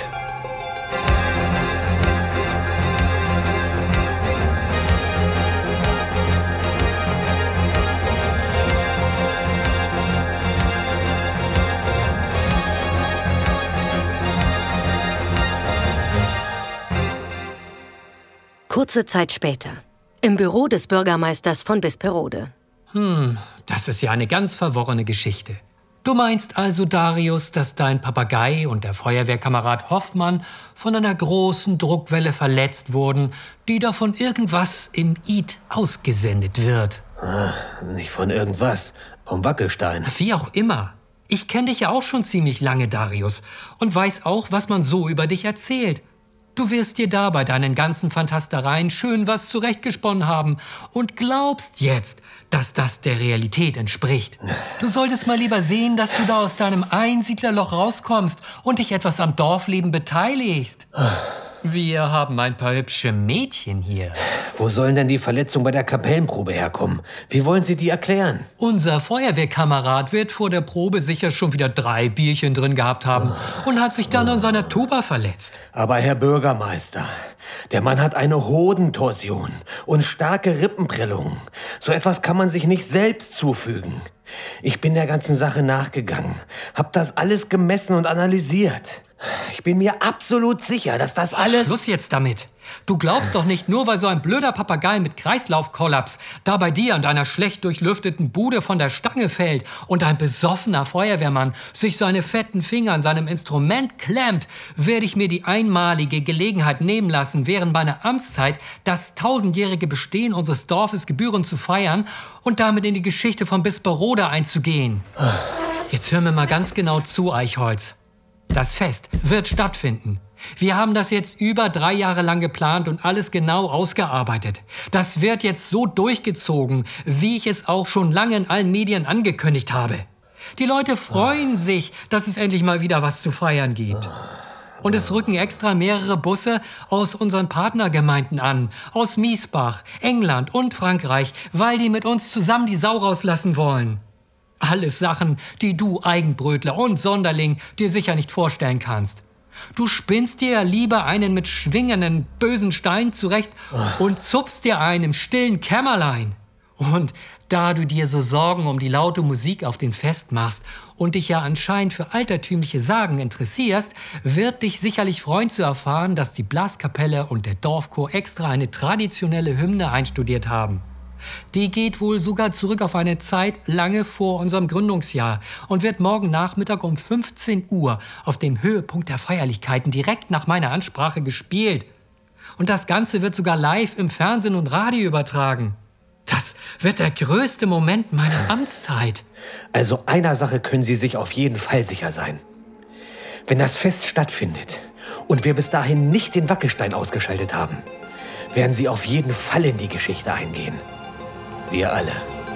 Kurze Zeit später. Im Büro des Bürgermeisters von Bisperode. Hm, das ist ja eine ganz verworrene Geschichte. Du meinst also, Darius, dass dein Papagei und der Feuerwehrkamerad Hoffmann von einer großen Druckwelle verletzt wurden, die da von irgendwas im Id ausgesendet wird? Ah, nicht von irgendwas, vom Wackelstein. Wie auch immer. Ich kenne dich ja auch schon ziemlich lange, Darius, und weiß auch, was man so über dich erzählt. Du wirst dir da bei deinen ganzen Fantastereien schön was zurechtgesponnen haben und glaubst jetzt, dass das der Realität entspricht. Du solltest mal lieber sehen, dass du da aus deinem Einsiedlerloch rauskommst und dich etwas am Dorfleben beteiligst. Wir haben ein paar hübsche Mädchen hier. Wo sollen denn die Verletzungen bei der Kapellenprobe herkommen? Wie wollen Sie die erklären? Unser Feuerwehrkamerad wird vor der Probe sicher schon wieder drei Bierchen drin gehabt haben und hat sich dann an seiner Tuba verletzt. Aber Herr Bürgermeister, der Mann hat eine Hodentorsion und starke Rippenprellungen. So etwas kann man sich nicht selbst zufügen. Ich bin der ganzen Sache nachgegangen, hab das alles gemessen und analysiert. Ich bin mir absolut sicher, dass das alles... Schluss jetzt damit. Du glaubst doch nicht, nur weil so ein blöder Papagei mit Kreislaufkollaps da bei dir in deiner schlecht durchlüfteten Bude von der Stange fällt und ein besoffener Feuerwehrmann sich seine fetten Finger an seinem Instrument klemmt, werde ich mir die einmalige Gelegenheit nehmen lassen, während meiner Amtszeit das tausendjährige Bestehen unseres Dorfes gebührend zu feiern und damit in die Geschichte von Bisperode einzugehen. Jetzt hör mir mal ganz genau zu, Eichholz. Das Fest wird stattfinden. Wir haben das jetzt über drei Jahre lang geplant und alles genau ausgearbeitet. Das wird jetzt so durchgezogen, wie ich es auch schon lange in allen Medien angekündigt habe. Die Leute freuen sich, dass es endlich mal wieder was zu feiern gibt. Und es rücken extra mehrere Busse aus unseren Partnergemeinden an, aus Miesbach, England und Frankreich, weil die mit uns zusammen die Sau rauslassen wollen. Alles Sachen, die du, Eigenbrötler und Sonderling, dir sicher nicht vorstellen kannst. Du spinnst dir lieber einen mit schwingenden, bösen Stein zurecht und zupfst dir einen im stillen Kämmerlein. Und da du dir so Sorgen um die laute Musik auf dem Fest machst und dich ja anscheinend für altertümliche Sagen interessierst, wird dich sicherlich freuen zu erfahren, dass die Blaskapelle und der Dorfchor extra eine traditionelle Hymne einstudiert haben. Die geht wohl sogar zurück auf eine Zeit lange vor unserem Gründungsjahr und wird morgen Nachmittag um fünfzehn Uhr auf dem Höhepunkt der Feierlichkeiten direkt nach meiner Ansprache gespielt. Und das Ganze wird sogar live im Fernsehen und Radio übertragen. Das wird der größte Moment meiner Amtszeit. Also einer Sache können Sie sich auf jeden Fall sicher sein. Wenn das Fest stattfindet und wir bis dahin nicht den Wackelstein ausgeschaltet haben, werden Sie auf jeden Fall in die Geschichte eingehen. Wir alle.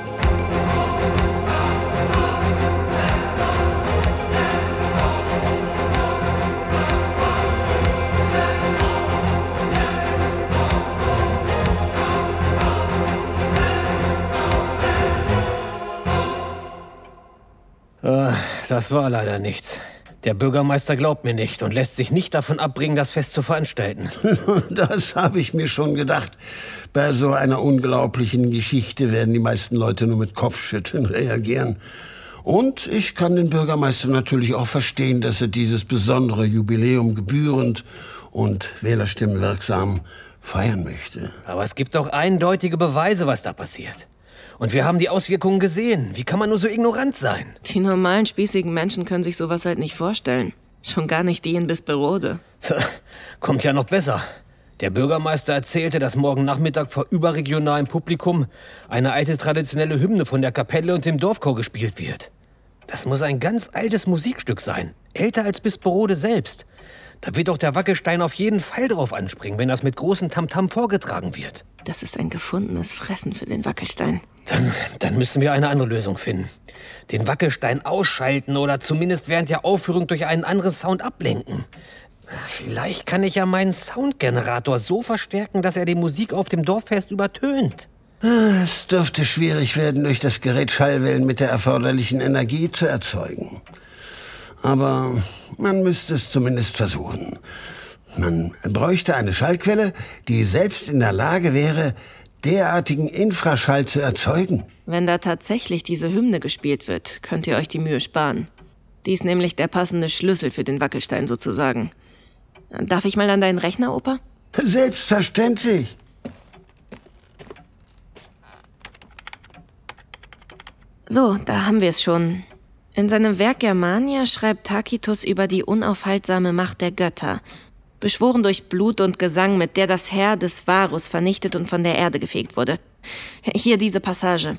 Das war leider nichts. Der Bürgermeister glaubt mir nicht und lässt sich nicht davon abbringen, das Fest zu veranstalten. Das habe ich mir schon gedacht. Bei so einer unglaublichen Geschichte werden die meisten Leute nur mit Kopfschütteln reagieren. Und ich kann den Bürgermeister natürlich auch verstehen, dass er dieses besondere Jubiläum gebührend und wählerstimmenwirksam feiern möchte. Aber es gibt doch eindeutige Beweise, was da passiert. Und wir haben die Auswirkungen gesehen. Wie kann man nur so ignorant sein? Die normalen, spießigen Menschen können sich sowas halt nicht vorstellen. Schon gar nicht die in Bisperode. Tja, kommt ja noch besser. Der Bürgermeister erzählte, dass morgen Nachmittag vor überregionalem Publikum eine alte traditionelle Hymne von der Kapelle und dem Dorfchor gespielt wird. Das muss ein ganz altes Musikstück sein. Älter als Bisperode selbst. Da wird doch der Wackelstein auf jeden Fall drauf anspringen, wenn das mit großem Tamtam vorgetragen wird. Das ist ein gefundenes Fressen für den Wackelstein. Dann, dann müssen wir eine andere Lösung finden. Den Wackelstein ausschalten oder zumindest während der Aufführung durch einen anderen Sound ablenken. Vielleicht kann ich ja meinen Soundgenerator so verstärken, dass er die Musik auf dem Dorffest übertönt. Es dürfte schwierig werden, durch das Gerät Schallwellen mit der erforderlichen Energie zu erzeugen. Aber man müsste es zumindest versuchen. Man bräuchte eine Schallquelle, die selbst in der Lage wäre, derartigen Infraschall zu erzeugen. Wenn da tatsächlich diese Hymne gespielt wird, könnt ihr euch die Mühe sparen. Die ist nämlich der passende Schlüssel für den Wackelstein sozusagen. Darf ich mal an deinen Rechner, Opa? Selbstverständlich. So, da haben wir es schon. In seinem Werk Germania schreibt Tacitus über die unaufhaltsame Macht der Götter, beschworen durch Blut und Gesang, mit der das Heer des Varus vernichtet und von der Erde gefegt wurde. Hier diese Passage.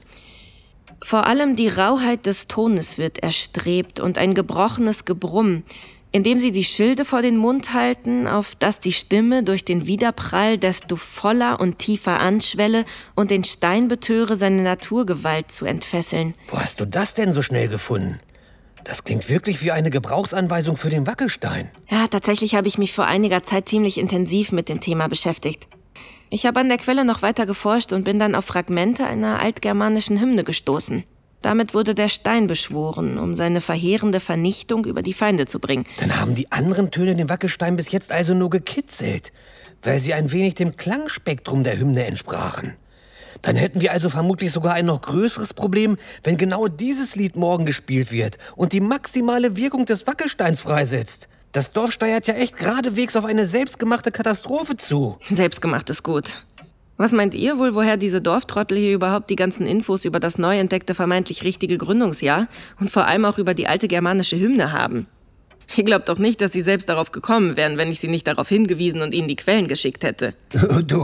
Vor allem die Rauheit des Tones wird erstrebt und ein gebrochenes Gebrumm, indem sie die Schilde vor den Mund halten, auf dass die Stimme durch den Widerprall desto voller und tiefer anschwelle und den Stein betöre, seine Naturgewalt zu entfesseln. Wo hast du das denn so schnell gefunden? Das klingt wirklich wie eine Gebrauchsanweisung für den Wackelstein. Ja, tatsächlich habe ich mich vor einiger Zeit ziemlich intensiv mit dem Thema beschäftigt. Ich habe an der Quelle noch weiter geforscht und bin dann auf Fragmente einer altgermanischen Hymne gestoßen. Damit wurde der Stein beschworen, um seine verheerende Vernichtung über die Feinde zu bringen. Dann haben die anderen Töne den Wackelstein bis jetzt also nur gekitzelt, weil sie ein wenig dem Klangspektrum der Hymne entsprachen. Dann hätten wir also vermutlich sogar ein noch größeres Problem, wenn genau dieses Lied morgen gespielt wird und die maximale Wirkung des Wackelsteins freisetzt. Das Dorf steuert ja echt geradewegs auf eine selbstgemachte Katastrophe zu. Selbstgemacht ist gut. Was meint ihr wohl, woher diese Dorftrottel hier überhaupt die ganzen Infos über das neu entdeckte vermeintlich richtige Gründungsjahr und vor allem auch über die alte germanische Hymne haben? Ihr glaubt doch nicht, dass sie selbst darauf gekommen wären, wenn ich sie nicht darauf hingewiesen und ihnen die Quellen geschickt hätte. Du,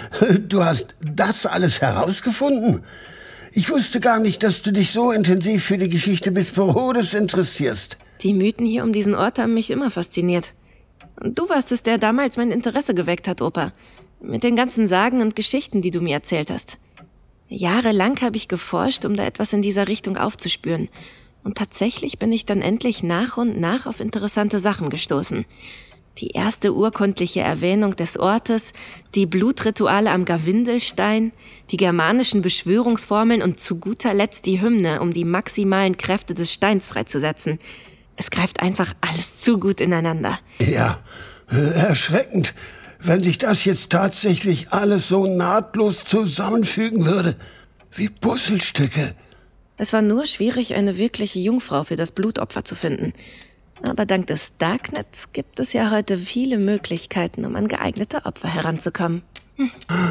du hast das alles herausgefunden? Ich wusste gar nicht, dass du dich so intensiv für die Geschichte Bisperodes interessierst. Die Mythen hier um diesen Ort haben mich immer fasziniert. Und du warst es, der damals mein Interesse geweckt hat, Opa. Mit den ganzen Sagen und Geschichten, die du mir erzählt hast. Jahrelang habe ich geforscht, um da etwas in dieser Richtung aufzuspüren. Und tatsächlich bin ich dann endlich nach und nach auf interessante Sachen gestoßen. Die erste urkundliche Erwähnung des Ortes, die Blutrituale am Gawindelstein, die germanischen Beschwörungsformeln und zu guter Letzt die Hymne, um die maximalen Kräfte des Steins freizusetzen. Es greift einfach alles zu gut ineinander. Ja, erschreckend, wenn sich das jetzt tatsächlich alles so nahtlos zusammenfügen würde. Wie Puzzlestücke. Es war nur schwierig, eine wirkliche Jungfrau für das Blutopfer zu finden. Aber dank des Darknets gibt es ja heute viele Möglichkeiten, um an geeignete Opfer heranzukommen. Hm.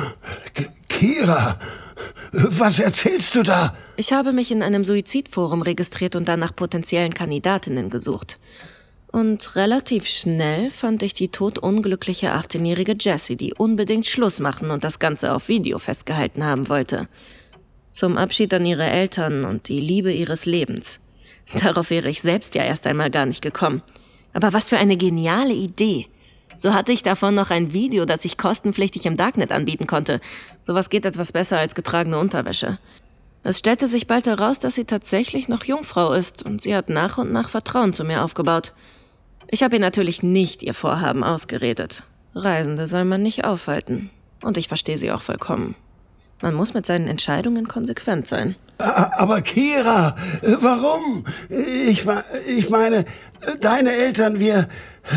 Kira, was erzählst du da? Ich habe mich in einem Suizidforum registriert und dann nach potenziellen Kandidatinnen gesucht. Und relativ schnell fand ich die todunglückliche achtzehnjährige Jessie, die unbedingt Schluss machen und das Ganze auf Video festgehalten haben wollte. Zum Abschied an ihre Eltern und die Liebe ihres Lebens. Darauf wäre ich selbst ja erst einmal gar nicht gekommen. Aber was für eine geniale Idee. So hatte ich davon noch ein Video, das ich kostenpflichtig im Darknet anbieten konnte. Sowas geht etwas besser als getragene Unterwäsche. Es stellte sich bald heraus, dass sie tatsächlich noch Jungfrau ist und sie hat nach und nach Vertrauen zu mir aufgebaut. Ich habe ihr natürlich nicht ihr Vorhaben ausgeredet. Reisende soll man nicht aufhalten. Und ich verstehe sie auch vollkommen. Man muss mit seinen Entscheidungen konsequent sein. Aber Kira, warum? Ich, ich meine, deine Eltern, wir...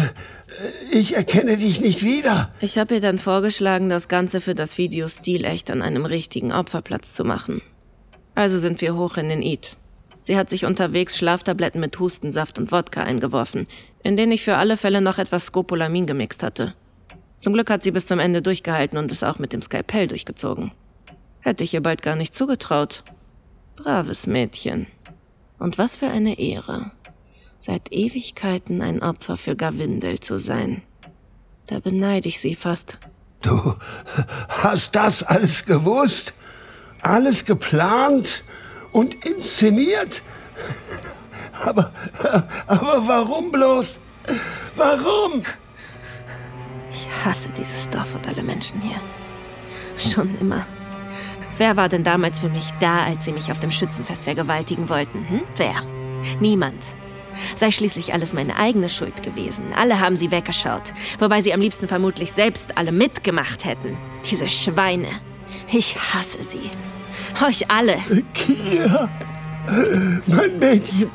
Ich erkenne dich nicht wieder. Ich habe ihr dann vorgeschlagen, das Ganze für das Video stilecht an einem richtigen Opferplatz zu machen. Also sind wir hoch in den Eid. Sie hat sich unterwegs Schlaftabletten mit Hustensaft und Wodka eingeworfen, in denen ich für alle Fälle noch etwas Scopolamin gemixt hatte. Zum Glück hat sie bis zum Ende durchgehalten und es auch mit dem Skalpell durchgezogen. Hätte ich ihr bald gar nicht zugetraut. Braves Mädchen. Und was für eine Ehre. Seit Ewigkeiten ein Opfer für Gavindel zu sein. Da beneide ich sie fast. Du hast das alles gewusst? Alles geplant und inszeniert? Aber, aber warum bloß? Warum? Ich hasse dieses Dorf und alle Menschen hier. Schon immer. Wer war denn damals für mich da, als sie mich auf dem Schützenfest vergewaltigen wollten? Hm? Wer? Niemand. Sei schließlich alles meine eigene Schuld gewesen. Alle haben sie weggeschaut. Wobei sie am liebsten vermutlich selbst alle mitgemacht hätten. Diese Schweine. Ich hasse sie. Euch alle. Kira, mein Mädchen.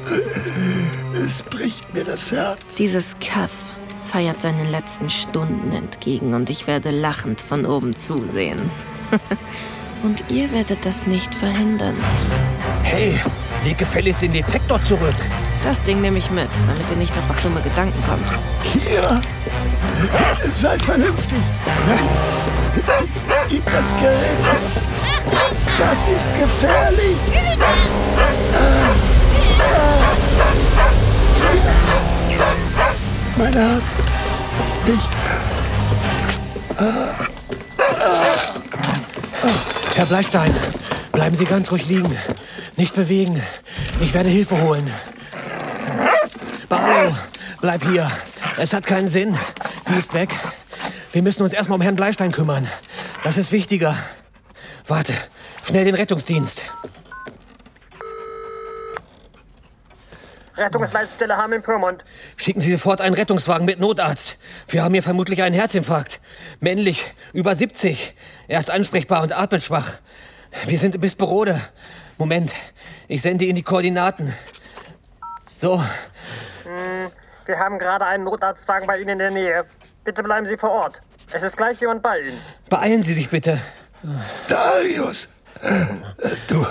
Es bricht mir das Herz. Dieses Kaff feiert seinen letzten Stunden entgegen und ich werde lachend von oben zusehen. Und ihr werdet das nicht verhindern. Hey, leg gefälligst den Detektor zurück. Das Ding nehme ich mit, damit ihr nicht noch auf dumme Gedanken kommt. Kira, sei vernünftig. Gib das Gerät. Das ist gefährlich. Mein Herz. Ich... Herr Bleistein, bleiben Sie ganz ruhig liegen. Nicht bewegen. Ich werde Hilfe holen. Barlow, bleib hier. Es hat keinen Sinn. Die ist weg. Wir müssen uns erstmal um Herrn Bleistein kümmern. Das ist wichtiger. Warte, schnell den Rettungsdienst. Rettungsleitstelle Hameln-Pyrmont. Schicken Sie sofort einen Rettungswagen mit Notarzt. Wir haben hier vermutlich einen Herzinfarkt. Männlich, über siebzig. Er ist ansprechbar und atmet schwach. Wir sind in Bisperode. Moment, ich sende Ihnen die Koordinaten. So. Hm, wir haben gerade einen Notarztwagen bei Ihnen in der Nähe. Bitte bleiben Sie vor Ort. Es ist gleich jemand bei Ihnen. Beeilen Sie sich bitte. Darius, du,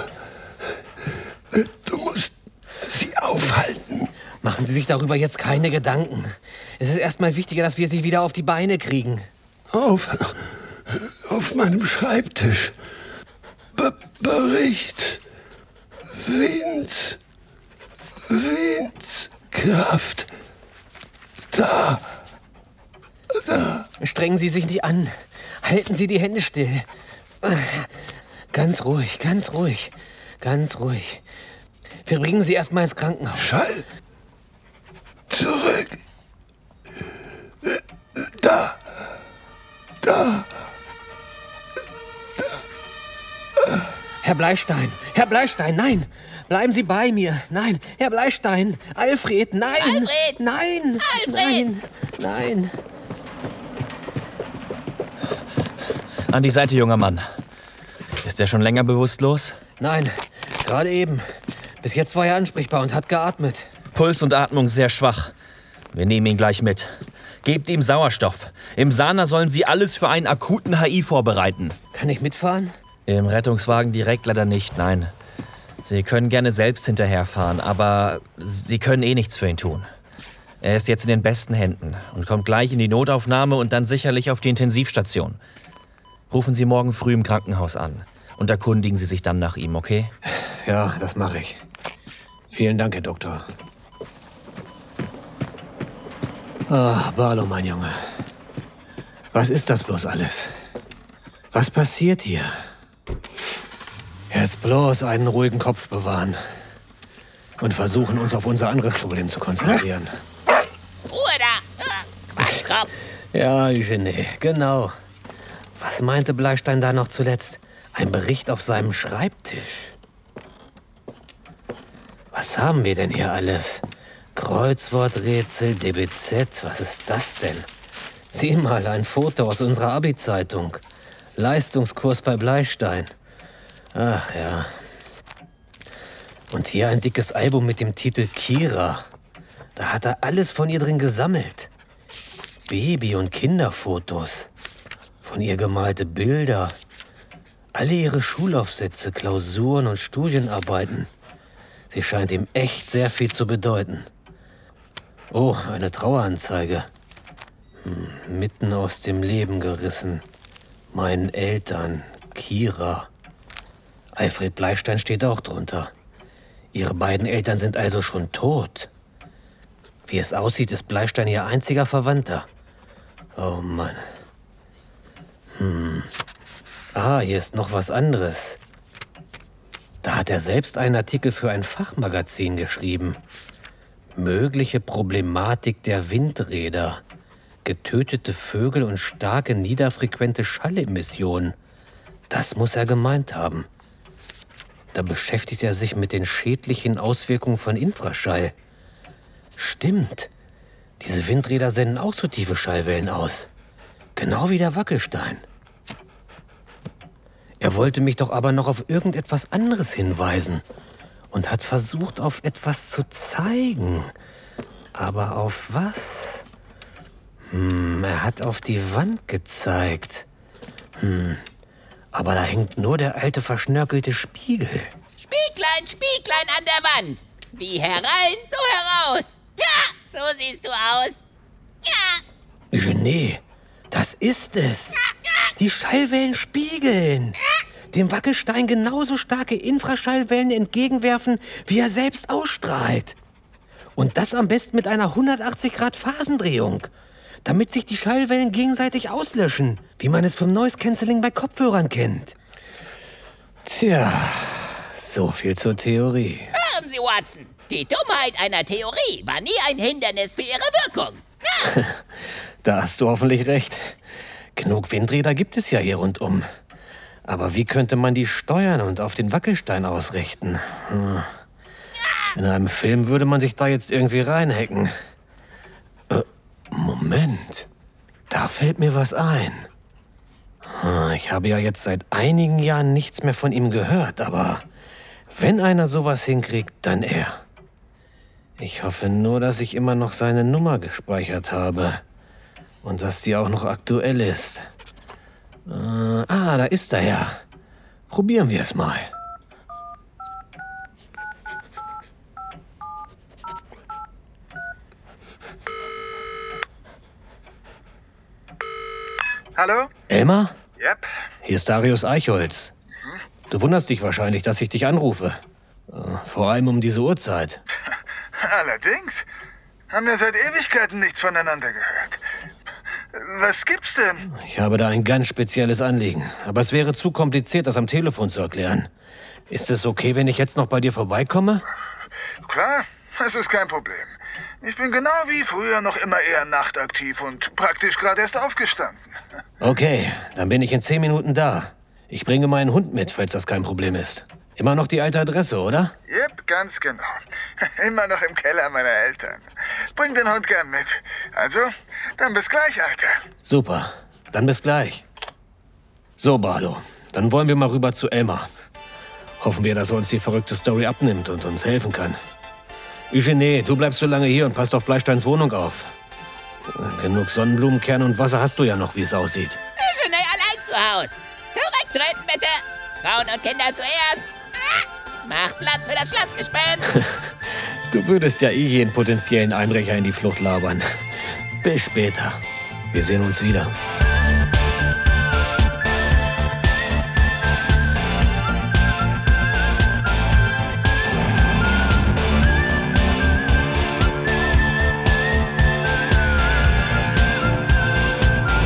du musst sie aufhalten. Machen Sie sich darüber jetzt keine Gedanken. Es ist erstmal wichtiger, dass wir sie wieder auf die Beine kriegen. Auf, auf meinem Schreibtisch. Be- Bericht. Wind. Windkraft. Da. Da. Strengen Sie sich nicht an. Halten Sie die Hände still. Ganz ruhig, ganz ruhig. Ganz ruhig. Wir bringen Sie erstmal ins Krankenhaus. Schall. Zurück. Da. Da. Herr Bleistein, Herr Bleistein, nein! Bleiben Sie bei mir! Nein, Herr Bleistein! Alfred, nein! Alfred! Nein! Alfred! Nein! Nein! An die Seite, junger Mann. Ist er schon länger bewusstlos? Nein, gerade eben. Bis jetzt war er ansprechbar und hat geatmet. Puls und Atmung sehr schwach. Wir nehmen ihn gleich mit. Gebt ihm Sauerstoff. Im Sana sollen Sie alles für einen akuten H I vorbereiten. Kann ich mitfahren? Im Rettungswagen direkt leider nicht, nein. Sie können gerne selbst hinterherfahren, aber Sie können eh nichts für ihn tun. Er ist jetzt in den besten Händen und kommt gleich in die Notaufnahme und dann sicherlich auf die Intensivstation. Rufen Sie morgen früh im Krankenhaus an und erkundigen Sie sich dann nach ihm, okay? Ja, das mache ich. Vielen Dank, Herr Doktor. Ach, Barlow, mein Junge. Was ist das bloß alles? Was passiert hier? Herr Jetzt bloß einen ruhigen Kopf bewahren. Und versuchen, uns auf unser anderes Problem zu konzentrieren. Ruhe da! Quatschkopf! Ja, Eugenie, genau. Was meinte Bleistein da noch zuletzt? Ein Bericht auf seinem Schreibtisch. Was haben wir denn hier alles? Kreuzworträtsel, D B Z, was ist das denn? Sieh mal, ein Foto aus unserer Abi-Zeitung. Leistungskurs bei Bleistein. Ach ja. Und hier ein dickes Album mit dem Titel Kira. Da hat er alles von ihr drin gesammelt. Baby- und Kinderfotos. Von ihr gemalte Bilder. Alle ihre Schulaufsätze, Klausuren und Studienarbeiten. Sie scheint ihm echt sehr viel zu bedeuten. Oh, eine Traueranzeige. Hm, mitten aus dem Leben gerissen. Meinen Eltern, Kira. Alfred Bleistein steht auch drunter. Ihre beiden Eltern sind also schon tot. Wie es aussieht, ist Bleistein ihr einziger Verwandter. Oh Mann. Hm. Ah, hier ist noch was anderes. Da hat er selbst einen Artikel für ein Fachmagazin geschrieben. Mögliche Problematik der Windräder. Getötete Vögel und starke niederfrequente Schallemissionen. Das muss er gemeint haben. Da beschäftigt er sich mit den schädlichen Auswirkungen von Infraschall. Stimmt. Diese Windräder senden auch so tiefe Schallwellen aus. Genau wie der Wackelstein. Er wollte mich doch aber noch auf irgendetwas anderes hinweisen und hat versucht, auf etwas zu zeigen. Aber auf was? Hm, er hat auf die Wand gezeigt. Hm, aber da hängt nur der alte verschnörkelte Spiegel. Spieglein, Spieglein an der Wand. Wie herein, so heraus. Ja, so siehst du aus. Ja. Eugenie, das ist es. Die Schallwellen spiegeln. Dem Wackelstein genauso starke Infraschallwellen entgegenwerfen, wie er selbst ausstrahlt. Und das am besten mit einer hundertachtzig Grad Phasendrehung, damit sich die Schallwellen gegenseitig auslöschen, wie man es vom Noise Cancelling bei Kopfhörern kennt. Tja, so viel zur Theorie. Hören Sie, Watson, die Dummheit einer Theorie war nie ein Hindernis für ihre Wirkung. Ja. Da hast du hoffentlich recht. Genug Windräder gibt es ja hier rundum. Aber wie könnte man die steuern und auf den Wackelstein ausrichten? Hm. In einem Film würde man sich da jetzt irgendwie reinhacken. Äh, Moment. Da fällt mir was ein. Hm, ich habe ja jetzt seit einigen Jahren nichts mehr von ihm gehört, aber wenn einer sowas hinkriegt, dann er. Ich hoffe nur, dass ich immer noch seine Nummer gespeichert habe. Und dass die auch noch aktuell ist. Äh, ah, da ist er ja. Probieren wir es mal. Hallo? Elmar? Yep. Hier ist Darius Eichholz. Hm? Du wunderst dich wahrscheinlich, dass ich dich anrufe. Äh, vor allem um diese Uhrzeit. Allerdings. Haben wir seit Ewigkeiten nichts voneinander gehört. Was gibt's denn? Ich habe da ein ganz spezielles Anliegen. Aber es wäre zu kompliziert, das am Telefon zu erklären. Ist es okay, wenn ich jetzt noch bei dir vorbeikomme? Klar, das ist kein Problem. Ich bin genau wie früher noch immer eher nachtaktiv und praktisch gerade erst aufgestanden. Okay, dann bin ich in zehn Minuten da. Ich bringe meinen Hund mit, falls das kein Problem ist. Immer noch die alte Adresse, oder? Yep, ganz genau. Immer noch im Keller meiner Eltern. Bring den Hund gern mit. Also, dann bis gleich, Alter. Super, dann bis gleich. So, Barlow, dann wollen wir mal rüber zu Elmar. Hoffen wir, dass er uns die verrückte Story abnimmt und uns helfen kann. Eugenie, du bleibst so lange hier und passt auf Bleisteins Wohnung auf. Genug Sonnenblumenkerne und Wasser hast du ja noch, wie es aussieht. Eugenie allein zu Haus. Zurücktreten, bitte. Frauen und Kinder zuerst. Mach Platz für das Schlossgespenst. Du würdest ja eh jeden potenziellen Einbrecher in die Flucht labern. Bis später. Wir sehen uns wieder.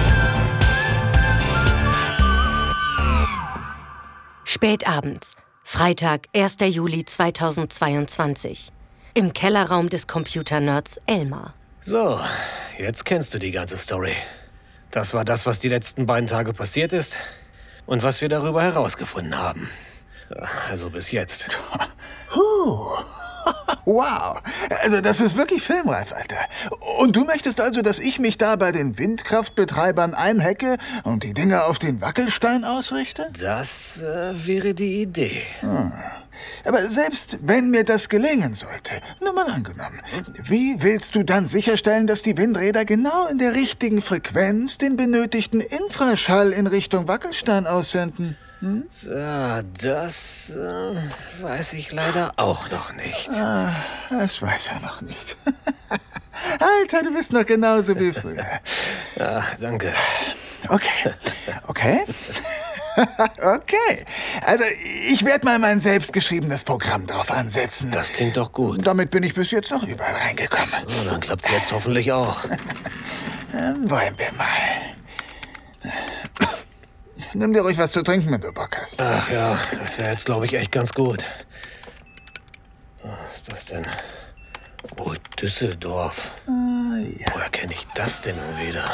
Spät abends. Freitag, erster Juli zweitausendzweiundzwanzig. Im Kellerraum des Computernerds Elmar. So, jetzt kennst du die ganze Story. Das war das, was die letzten beiden Tage passiert ist und was wir darüber herausgefunden haben. Also bis jetzt. Puh. Wow. Also das ist wirklich filmreif, Alter. Und du möchtest also, dass ich mich da bei den Windkraftbetreibern einhacke und die Dinger auf den Wackelstein ausrichte? Das äh, wäre die Idee. Hm. Aber selbst wenn mir das gelingen sollte, nur mal angenommen, wie willst du dann sicherstellen, dass die Windräder genau in der richtigen Frequenz den benötigten Infraschall in Richtung Wackelstein aussenden? Hm? Ja, das äh, weiß ich leider auch noch nicht. Ah, das weiß er noch nicht. Alter, du bist noch genauso wie früher. Ja, danke. Okay, okay. Okay, also ich werde mal mein selbstgeschriebenes Programm drauf ansetzen. Das klingt doch gut. Damit bin ich bis jetzt noch überall reingekommen. Oh, dann klappt's jetzt hoffentlich auch. Dann wollen wir mal. Nimm dir ruhig was zu trinken, wenn du Bock hast. Ach ja, das wäre jetzt, glaube ich, echt ganz gut. Was ist das denn? Oh, Düsseldorf. Ah, ja. Woher kenne ich das denn nun wieder?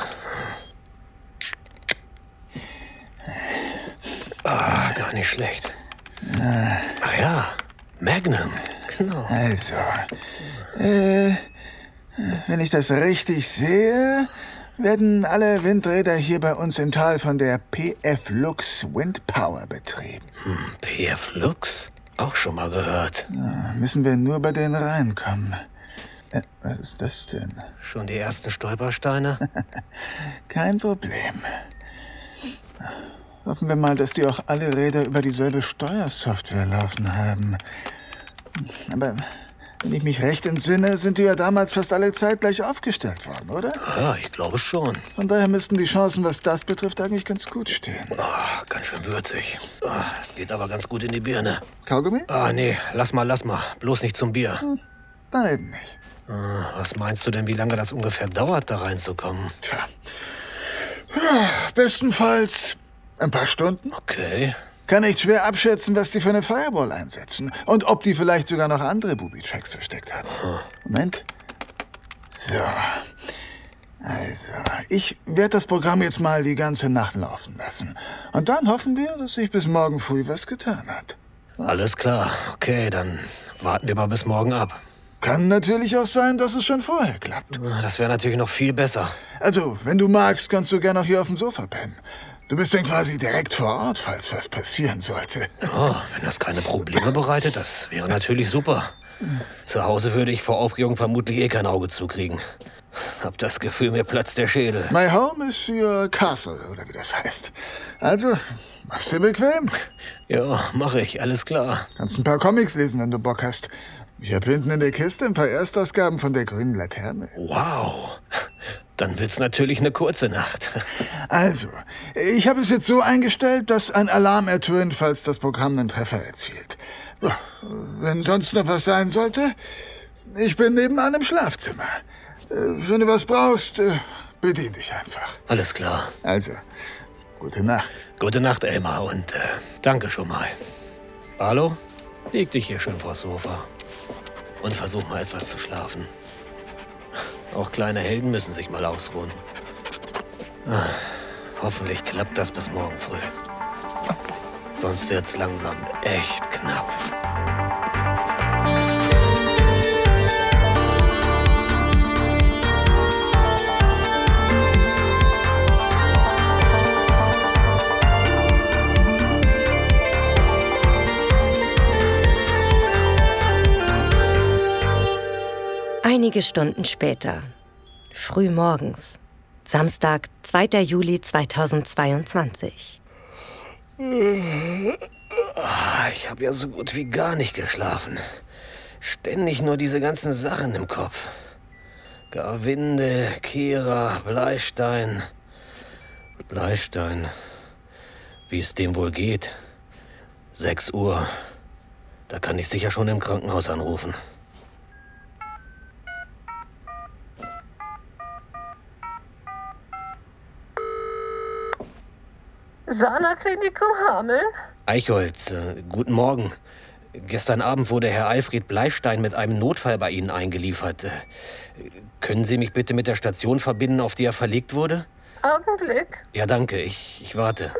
Ah, gar nicht schlecht. Ach ja, Magnum, genau. Also, äh, wenn ich das richtig sehe, werden alle Windräder hier bei uns im Tal von der P F Lux Wind Power betrieben. Hm, P F Lux? Auch schon mal gehört. Ja, müssen wir nur bei denen reinkommen. Äh, was ist das denn? Schon die ersten Stolpersteine? Kein Problem. Hoffen wir mal, dass die auch alle Räder über dieselbe Steuersoftware laufen haben. Aber wenn ich mich recht entsinne, sind die ja damals fast alle zeitgleich aufgestellt worden, oder? Ja, ich glaube schon. Von daher müssten die Chancen, was das betrifft, eigentlich ganz gut stehen. Oh, ganz schön würzig. Oh, das geht aber ganz gut in die Birne. Kaugummi? Ah, nee, lass mal, lass mal. Bloß nicht zum Bier. Hm, dann eben nicht. Ah, was meinst du denn, wie lange das ungefähr dauert, da reinzukommen? Tja. Ja, bestenfalls ein paar Stunden. Okay. Kann nicht schwer abschätzen, was die für eine Firewall einsetzen. Und ob die vielleicht sogar noch andere Booby-Tracks versteckt haben. Moment. So. Also, ich werde das Programm jetzt mal die ganze Nacht laufen lassen. Und dann hoffen wir, dass sich bis morgen früh was getan hat. Alles klar. Okay, dann warten wir mal bis morgen ab. Kann natürlich auch sein, dass es schon vorher klappt. Das wäre natürlich noch viel besser. Also, wenn du magst, kannst du gerne auch hier auf dem Sofa pennen. Du bist dann quasi direkt vor Ort, falls was passieren sollte. Oh, wenn das keine Probleme bereitet, das wäre natürlich super. Zu Hause würde ich vor Aufregung vermutlich eh kein Auge zukriegen. Hab das Gefühl, mir platzt der Schädel. My home is your castle, oder wie das heißt. Also, mach's dir bequem. Ja, mach ich, alles klar. Kannst ein paar Comics lesen, wenn du Bock hast. Ich hab hinten in der Kiste ein paar Erstausgaben von der grünen Laterne. Wow. Dann wird's natürlich eine kurze Nacht. Also, ich habe es jetzt so eingestellt, dass ein Alarm ertönt, falls das Programm einen Treffer erzielt. Wenn sonst noch was sein sollte, ich bin nebenan im Schlafzimmer. Wenn du was brauchst, bedien dich einfach. Alles klar. Also, gute Nacht. Gute Nacht, Elmar, und äh, danke schon mal. Hallo? Leg dich hier schön vors Sofa und versuch mal etwas zu schlafen. Auch kleine Helden müssen sich mal ausruhen. Ah, hoffentlich klappt das bis morgen früh. Sonst wird's langsam echt knapp. Einige Stunden später, früh morgens, Samstag, zweiter Juli zweitausendzweiundzwanzig. Ich habe ja so gut wie gar nicht geschlafen. Ständig nur diese ganzen Sachen im Kopf. Garwinde, Kehra, Bleistein. Bleistein. Wie es dem wohl geht. Sechs Uhr. Da kann ich sicher schon im Krankenhaus anrufen. Sana Klinikum Hameln? Eichholz, äh, guten Morgen. Gestern Abend wurde Herr Alfred Bleistein mit einem Notfall bei Ihnen eingeliefert. Äh, können Sie mich bitte mit der Station verbinden, auf die er verlegt wurde? Augenblick. Ja, danke. Ich, ich warte.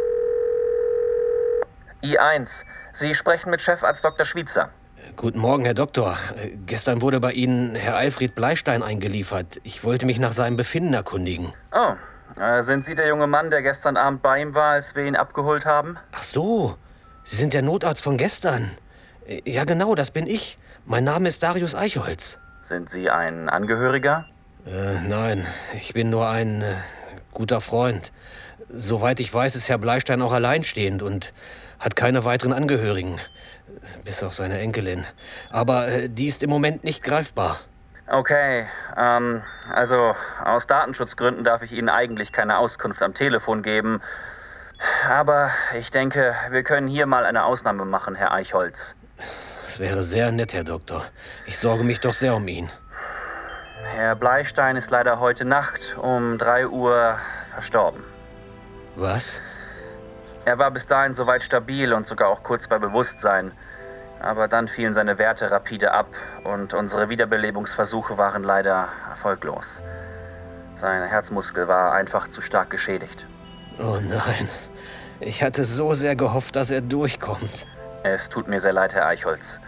I eins. Sie sprechen mit Chefarzt Doktor Schwitzer. Guten Morgen, Herr Doktor. Äh, gestern wurde bei Ihnen Herr Alfred Bleistein eingeliefert. Ich wollte mich nach seinem Befinden erkundigen. Oh, äh, sind Sie der junge Mann, der gestern Abend bei ihm war, als wir ihn abgeholt haben? Ach so, Sie sind der Notarzt von gestern. Äh, ja, genau, das bin ich. Mein Name ist Darius Eichholz. Sind Sie ein Angehöriger? Äh, nein, ich bin nur ein äh, guter Freund. Soweit ich weiß, ist Herr Bleistein auch alleinstehend und hat keine weiteren Angehörigen. Bis auf seine Enkelin. Aber äh, die ist im Moment nicht greifbar. Okay, ähm, also aus Datenschutzgründen darf ich Ihnen eigentlich keine Auskunft am Telefon geben. Aber ich denke, wir können hier mal eine Ausnahme machen, Herr Eichholz. Das wäre sehr nett, Herr Doktor. Ich sorge mich doch sehr um ihn. Herr Bleistein ist leider heute Nacht um drei Uhr verstorben. Was? Er war bis dahin soweit stabil und sogar auch kurz bei Bewusstsein. Aber dann fielen seine Werte rapide ab und unsere Wiederbelebungsversuche waren leider erfolglos. Sein Herzmuskel war einfach zu stark geschädigt. Oh nein, ich hatte so sehr gehofft, dass er durchkommt. Es tut mir sehr leid, Herr Eichholz.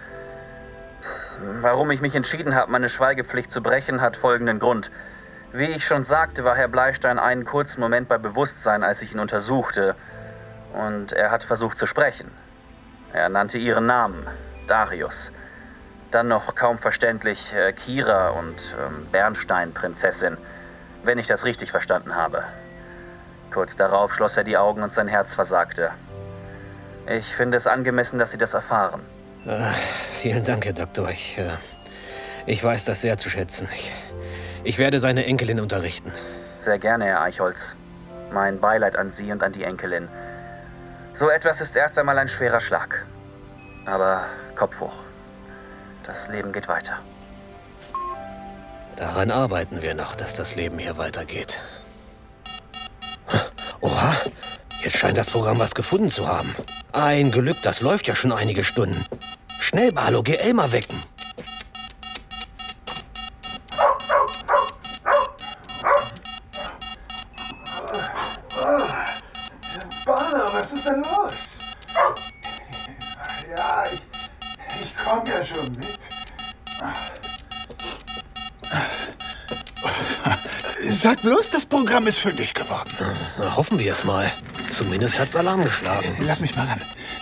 Warum ich mich entschieden habe, meine Schweigepflicht zu brechen, hat folgenden Grund. Wie ich schon sagte, war Herr Bleistein einen kurzen Moment bei Bewusstsein, als ich ihn untersuchte. Und er hat versucht zu sprechen. Er nannte ihren Namen, Darius. Dann noch kaum verständlich äh, Kira und ähm, Bernstein-Prinzessin, wenn ich das richtig verstanden habe. Kurz darauf schloss er die Augen und sein Herz versagte. Ich finde es angemessen, dass Sie das erfahren. Ah, vielen Dank, Herr Doktor. Ich, äh, ich weiß das sehr zu schätzen. Ich, ich werde seine Enkelin unterrichten. Sehr gerne, Herr Eichholz. Mein Beileid an Sie und an die Enkelin. So etwas ist erst einmal ein schwerer Schlag. Aber Kopf hoch. Das Leben geht weiter. Daran arbeiten wir noch, dass das Leben hier weitergeht. Oha, jetzt scheint das Programm was gefunden zu haben. Ein Glück, das läuft ja schon einige Stunden. Schnell, Barlow, geh Elmar wecken. Barlow, was ist denn los? Ja, ich, ich komme ja schon mit. Sag bloß, das Programm ist fündig geworden. Na, hoffen wir es mal. Zumindest hat's Alarm geschlagen. Lass mich mal ran.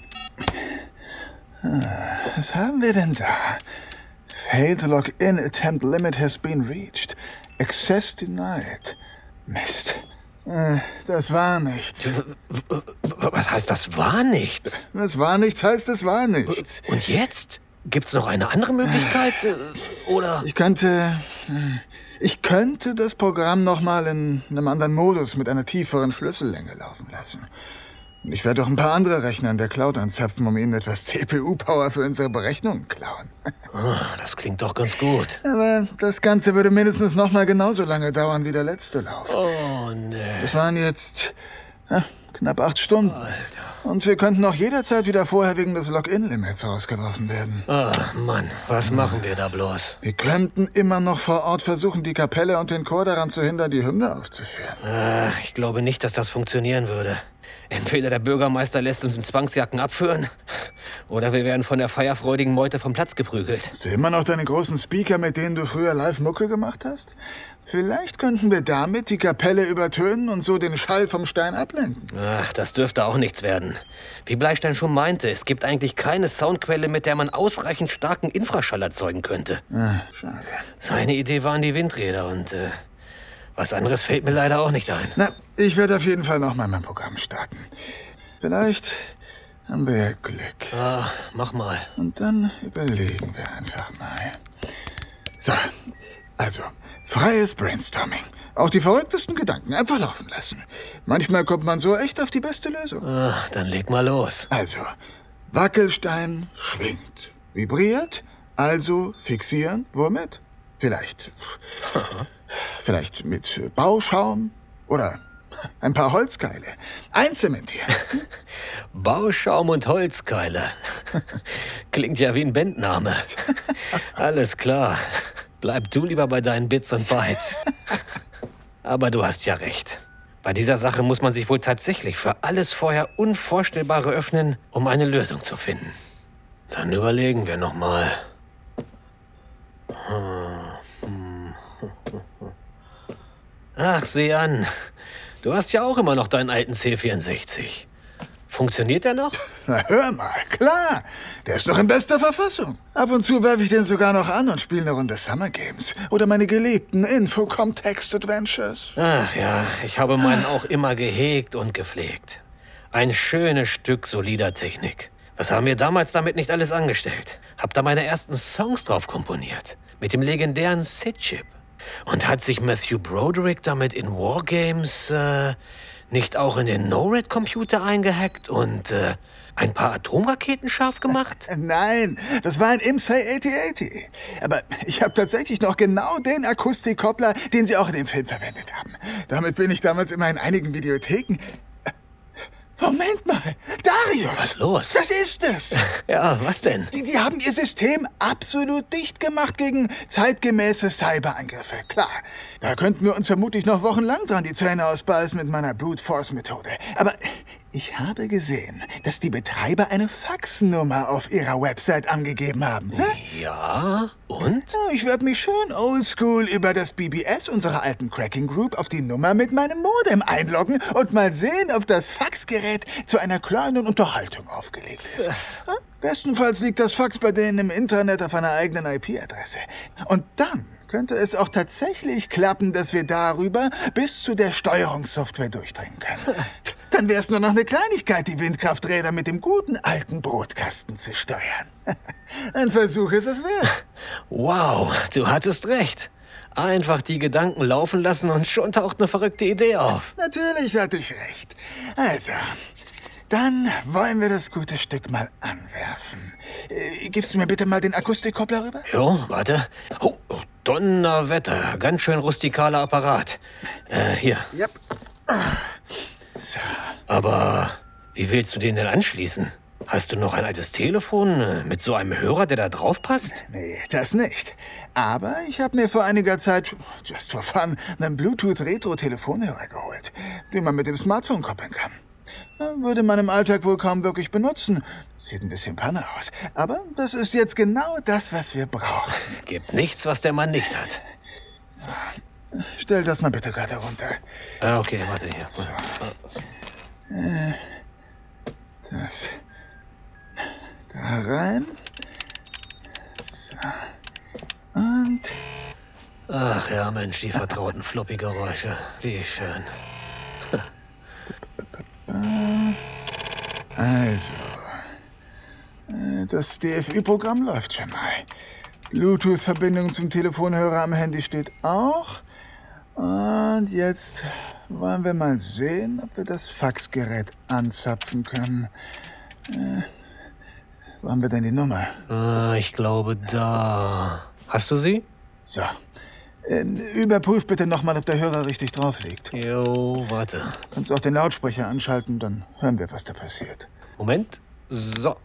Was haben wir denn da? Failed Login Attempt Limit has been reached. Access denied. Mist. Das war nichts. Was heißt, das war nichts? Das war nichts heißt, es war nichts. Und jetzt? Gibt's noch eine andere Möglichkeit? Oder? Ich könnte... Ich könnte das Programm noch mal in einem anderen Modus mit einer tieferen Schlüssellänge laufen lassen. Und ich werde auch ein paar andere Rechner in der Cloud anzapfen, um ihnen etwas C P U-Power für unsere Berechnungen klauen. Oh, das klingt doch ganz gut. Aber das Ganze würde mindestens noch mal genauso lange dauern wie der letzte Lauf. Oh, nee. Das waren jetzt ja, knapp acht Stunden. Alter. Und wir könnten auch jederzeit wieder vorher wegen des Login-Limits rausgeworfen werden. Ach, Mann, was machen wir da bloß? Wir könnten immer noch vor Ort versuchen, die Kapelle und den Chor daran zu hindern, die Hymne aufzuführen. Ah, ich glaube nicht, dass das funktionieren würde. Entweder der Bürgermeister lässt uns in Zwangsjacken abführen, oder wir werden von der feierfreudigen Meute vom Platz geprügelt. Hast du immer noch deine großen Speaker, mit denen du früher live Mucke gemacht hast? Vielleicht könnten wir damit die Kapelle übertönen und so den Schall vom Stein ablenken. Ach, das dürfte auch nichts werden. Wie Bleistein schon meinte, es gibt eigentlich keine Soundquelle, mit der man ausreichend starken Infraschall erzeugen könnte. Ah, schade. Seine Idee waren die Windräder und äh, was anderes fällt mir leider auch nicht ein. Na, ich werde auf jeden Fall noch mal mein Programm starten. Vielleicht haben wir ja Glück. Ah, mach mal. Und dann überlegen wir einfach mal. So, also, freies Brainstorming. Auch die verrücktesten Gedanken einfach laufen lassen. Manchmal kommt man so echt auf die beste Lösung. Ah, dann leg mal los. Also, Wackelstein schwingt, vibriert, also fixieren, womit? Vielleicht, vielleicht mit Bauschaum oder Ein paar Holzkeile. Einzementieren. Bauschaum und Holzkeile. Klingt ja wie ein Bandname. Alles klar. Bleib du lieber bei deinen Bits und Bytes. Aber du hast ja recht. Bei dieser Sache muss man sich wohl tatsächlich für alles vorher Unvorstellbare öffnen, um eine Lösung zu finden. Dann überlegen wir noch mal. Ach, sieh an. Du hast ja auch immer noch deinen alten C vierundsechzig. Funktioniert der noch? Na hör mal, klar. Der ist noch in bester Verfassung. Ab und zu werfe ich den sogar noch an und spiele eine Runde Summer Games. Oder meine geliebten Infocom Text Adventures. Ach ja, ich habe meinen auch immer gehegt und gepflegt. Ein schönes Stück solider Technik. Was haben wir damals damit nicht alles angestellt? Hab da meine ersten Songs drauf komponiert. Mit dem legendären SID-Chip. Und hat sich Matthew Broderick damit in Wargames äh, nicht auch in den No-Red-Computer eingehackt und äh, ein paar Atomraketen scharf gemacht? Nein, das war ein I M S I achtzig achtzig. Aber ich habe tatsächlich noch genau den Akustikkoppler, den sie auch in dem Film verwendet haben. Damit bin ich damals immer in einigen Videotheken... Moment mal, Darius! Was ist los? Das ist es! Ja, was denn? Die, die haben ihr System absolut dicht gemacht gegen zeitgemäße Cyberangriffe. Klar, da könnten wir uns vermutlich noch wochenlang dran die Zähne ausbeißen mit meiner Brute Force Methode. Aber ich habe gesehen, dass die Betreiber eine Faxnummer auf ihrer Website angegeben haben. Hä? Ja, und? Ich werde mich schön oldschool über das B B S unserer alten Cracking Group auf die Nummer mit meinem Modem einloggen und mal sehen, ob das Faxgerät zu einer kleinen Unterhaltung aufgelegt ist. Hm? Bestenfalls liegt das Fax bei denen im Internet auf einer eigenen I P-Adresse. Und dann könnte es auch tatsächlich klappen, dass wir darüber bis zu der Steuerungssoftware durchdringen können. Dann wäre es nur noch eine Kleinigkeit, die Windkrafträder mit dem guten alten Brotkasten zu steuern. Ein Versuch ist es wert. Wow, du hattest recht. Einfach die Gedanken laufen lassen und schon taucht eine verrückte Idee auf. Natürlich hatte ich recht. Also, dann wollen wir das gute Stück mal anwerfen. Äh, gibst du mir bitte mal den Akustikkoppler rüber? Jo, warte. Oh, oh, Donnerwetter, ganz schön rustikaler Apparat. Äh, hier. Yep. So. Aber wie willst du den denn anschließen? Hast du noch ein altes Telefon mit so einem Hörer, der da drauf passt? Nee, das nicht. Aber ich habe mir vor einiger Zeit, just for fun, einen Bluetooth-Retro-Telefonhörer geholt, den man mit dem Smartphone koppeln kann. Würde man im Alltag wohl kaum wirklich benutzen. Sieht ein bisschen Panne aus. Aber das ist jetzt genau das, was wir brauchen. Gibt nichts, was der Mann nicht hat. Stell das mal bitte gerade runter. Ah, okay, warte hier. So. Äh, das da rein. So. Und... Ach ja, Mensch, die vertrauten Floppy-Geräusche. Wie schön. Also, das D F Ü-Programm läuft schon mal. Bluetooth-Verbindung zum Telefonhörer am Handy steht auch. Und jetzt wollen wir mal sehen, ob wir das Faxgerät anzapfen können. Äh, wo haben wir denn die Nummer? Ah, ich glaube da. Hast du sie? So. Ähm, überprüf bitte nochmal, ob der Hörer richtig drauf liegt. Jo, warte. Kannst auch den Lautsprecher anschalten, dann hören wir, was da passiert. Moment. So.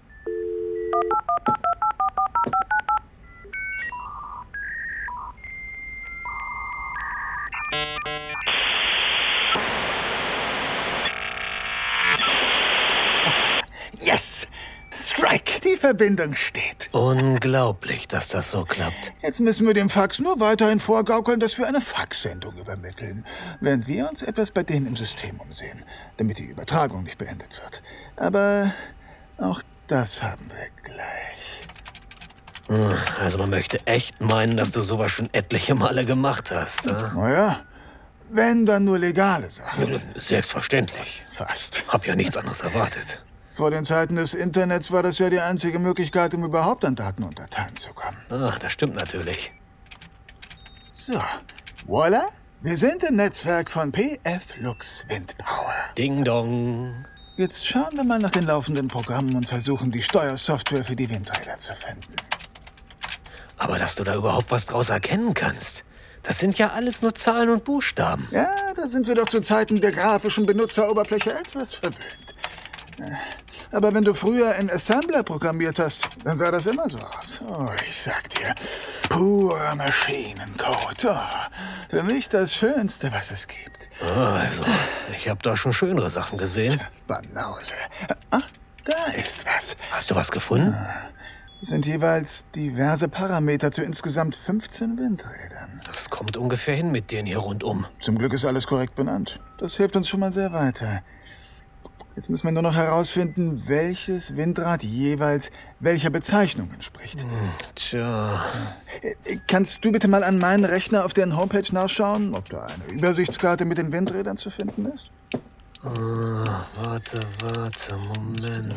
Yes! Strike, die Verbindung steht. Unglaublich, dass das so klappt. Jetzt müssen wir dem Fax nur weiterhin vorgaukeln, dass wir eine Faxsendung übermitteln, während wir uns etwas bei denen im System umsehen, damit die Übertragung nicht beendet wird. Aber auch das haben wir gleich. Also man möchte echt meinen, dass du sowas schon etliche Male gemacht hast. Äh? Naja, wenn dann nur legale Sachen. Selbstverständlich. Fast. Hab ja nichts anderes erwartet. Vor den Zeiten des Internets war das ja die einzige Möglichkeit, um überhaupt an Daten unter Daten zu kommen. Ah, das stimmt natürlich. So, voila, wir sind im Netzwerk von P F Lux Windpower. Ding dong. Jetzt schauen wir mal nach den laufenden Programmen und versuchen, die Steuersoftware für die Windräder zu finden. Aber dass du da überhaupt was draus erkennen kannst, Das sind ja alles nur Zahlen und Buchstaben. Ja, da sind wir doch zu Zeiten der grafischen Benutzeroberfläche etwas verwöhnt. Aber wenn du früher in Assembler programmiert hast, dann sah das immer so aus. Oh, ich sag dir, purer Maschinencode. Oh, für mich das Schönste, was es gibt. Oh, also, ich habe da schon schönere Sachen gesehen. Banause. Ah, da ist was. Hast du was gefunden? Das sind jeweils diverse Parameter zu insgesamt fünfzehn Windrädern. Das kommt ungefähr hin mit denen hier rundum. Zum Glück ist alles korrekt benannt. Das hilft uns schon mal sehr weiter. Jetzt müssen wir nur noch herausfinden, welches Windrad jeweils welcher Bezeichnung entspricht. Hm, tja. Kannst du bitte mal an meinen Rechner auf deren Homepage nachschauen, ob da eine Übersichtskarte mit den Windrädern zu finden ist? Oh, warte, warte, Moment.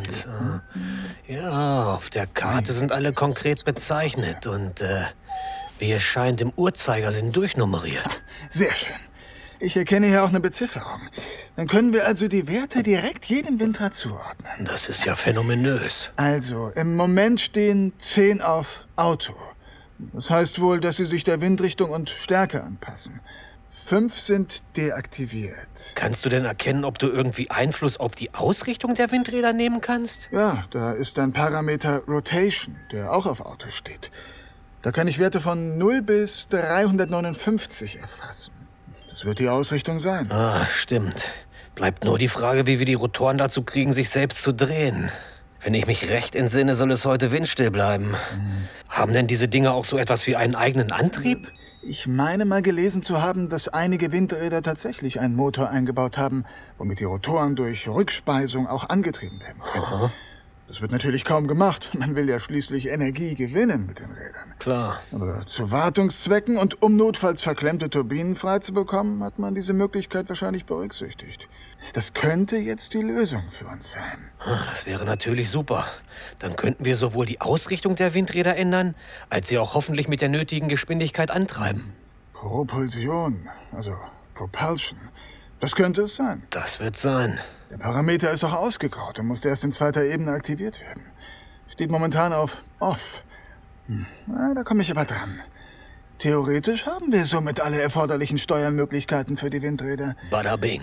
Ja, auf der Karte sind alle konkret bezeichnet und äh, wie es scheint, im Uhrzeigersinn durchnummeriert. Sehr schön. Ich erkenne hier auch eine Bezifferung. Dann können wir also die Werte direkt jedem Windrad zuordnen. Das ist ja phänomenös. Also, im Moment stehen zehn auf Auto. Das heißt wohl, dass sie sich der Windrichtung und Stärke anpassen. Fünf sind deaktiviert. Kannst du denn erkennen, ob du irgendwie Einfluss auf die Ausrichtung der Windräder nehmen kannst? Ja, da ist ein Parameter Rotation, der auch auf Auto steht. Da kann ich Werte von null bis dreihundertneunundfünfzig erfassen. Das wird die Ausrichtung sein. Ah, stimmt. Bleibt nur die Frage, wie wir die Rotoren dazu kriegen, sich selbst zu drehen. Wenn ich mich recht entsinne, soll es heute windstill bleiben. Mhm. Haben denn diese Dinge auch so etwas wie einen eigenen Antrieb? Ich meine mal gelesen zu haben, dass einige Windräder tatsächlich einen Motor eingebaut haben, womit die Rotoren durch Rückspeisung auch angetrieben werden können. Aha. Das wird natürlich kaum gemacht. Man will ja schließlich Energie gewinnen mit den Rädern. Klar. Aber zu Wartungszwecken und um notfalls verklemmte Turbinen freizubekommen, hat man diese Möglichkeit wahrscheinlich berücksichtigt. Das könnte jetzt die Lösung für uns sein. Das wäre natürlich super. Dann könnten wir sowohl die Ausrichtung der Windräder ändern, als sie auch hoffentlich mit der nötigen Geschwindigkeit antreiben. Propulsion, also Propulsion. Das könnte es sein. Das wird sein. Der Parameter ist auch ausgegraut und muss erst in zweiter Ebene aktiviert werden. Steht momentan auf Off. Hm. Na, da komme ich aber dran. Theoretisch haben wir somit alle erforderlichen Steuermöglichkeiten für die Windräder. Bada bing.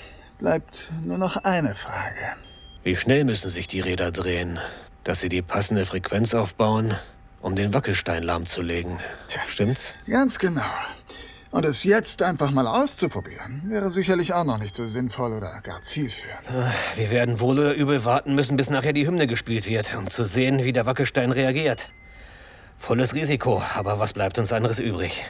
Bleibt nur noch eine Frage. Wie schnell müssen sich die Räder drehen, dass sie die passende Frequenz aufbauen, um den Wackelstein lahmzulegen? Tja, stimmt's? Ganz genau. Und es jetzt einfach mal auszuprobieren, wäre sicherlich auch noch nicht so sinnvoll oder gar zielführend. Wir werden wohl oder übel warten müssen, bis nachher die Hymne gespielt wird, um zu sehen, wie der Wackelstein reagiert. Volles Risiko, aber was bleibt uns anderes übrig?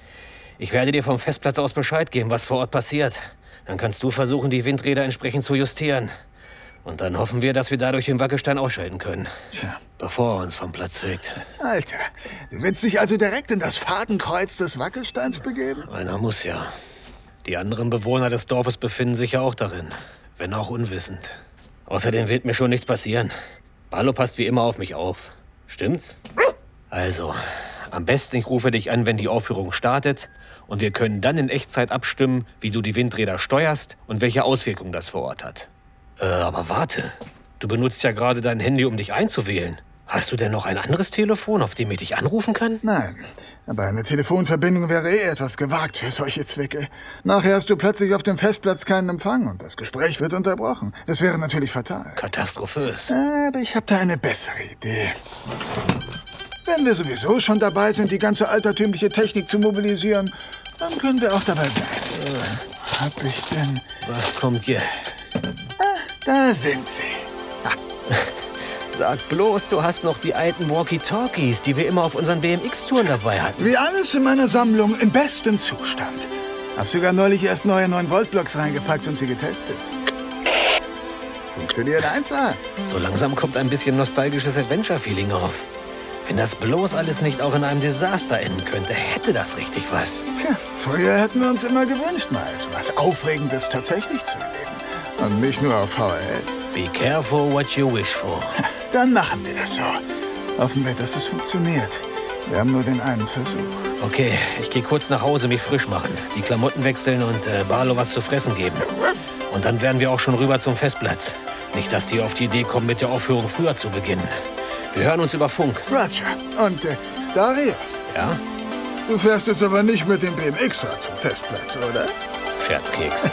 Ich werde dir vom Festplatz aus Bescheid geben, was vor Ort passiert. Dann kannst du versuchen, die Windräder entsprechend zu justieren. Und dann hoffen wir, dass wir dadurch den Wackelstein ausschalten können. Tja. Bevor er uns vom Platz fegt. Alter, du willst dich also direkt in das Fadenkreuz des Wackelsteins begeben? Einer muss ja. Die anderen Bewohner des Dorfes befinden sich ja auch darin. Wenn auch unwissend. Außerdem wird mir schon nichts passieren. Barlow passt wie immer auf mich auf. Stimmt's? Also, am besten ich rufe dich an, wenn die Aufführung startet. Und wir können dann in Echtzeit abstimmen, wie du die Windräder steuerst und welche Auswirkungen das vor Ort hat. Äh, aber warte. Du benutzt ja gerade dein Handy, um dich einzuwählen. Hast du denn noch ein anderes Telefon, auf dem ich dich anrufen kann? Nein, aber eine Telefonverbindung wäre eh etwas gewagt für solche Zwecke. Nachher hast du plötzlich auf dem Festplatz keinen Empfang und das Gespräch wird unterbrochen. Das wäre natürlich fatal. Katastrophös. Aber ich habe da eine bessere Idee. Wenn wir sowieso schon dabei sind, die ganze altertümliche Technik zu mobilisieren, dann können wir auch dabei bleiben. Äh, hab ich denn... Was kommt jetzt? Ah, da sind sie. Ah. Sag bloß, du hast noch die alten Walkie-Talkies, die wir immer auf unseren B M X-Touren dabei hatten. Wie alles in meiner Sammlung in bestem Zustand. Hab sogar neulich erst neue neun Volt Blocks reingepackt und sie getestet. Funktioniert eins A. So langsam kommt ein bisschen nostalgisches Adventure-Feeling auf. Wenn das bloß alles nicht auch in einem Desaster enden könnte, hätte das richtig was. Tja, früher hätten wir uns immer gewünscht, mal so was Aufregendes tatsächlich zu erleben. Und nicht nur auf V H S. Be careful what you wish for. Dann machen wir das so. Hoffen wir, dass es funktioniert. Wir haben nur den einen Versuch. Okay, ich gehe kurz nach Hause, mich frisch machen, die Klamotten wechseln und äh, Barlow was zu fressen geben. Und dann werden wir auch schon rüber zum Festplatz. Nicht, dass die auf die Idee kommen, mit der Aufführung früher zu beginnen. Wir hören uns über Funk. Roger. Und äh, Darius? Ja? Du fährst jetzt aber nicht mit dem B M X-Rad zum Festplatz, oder? Scherzkeks.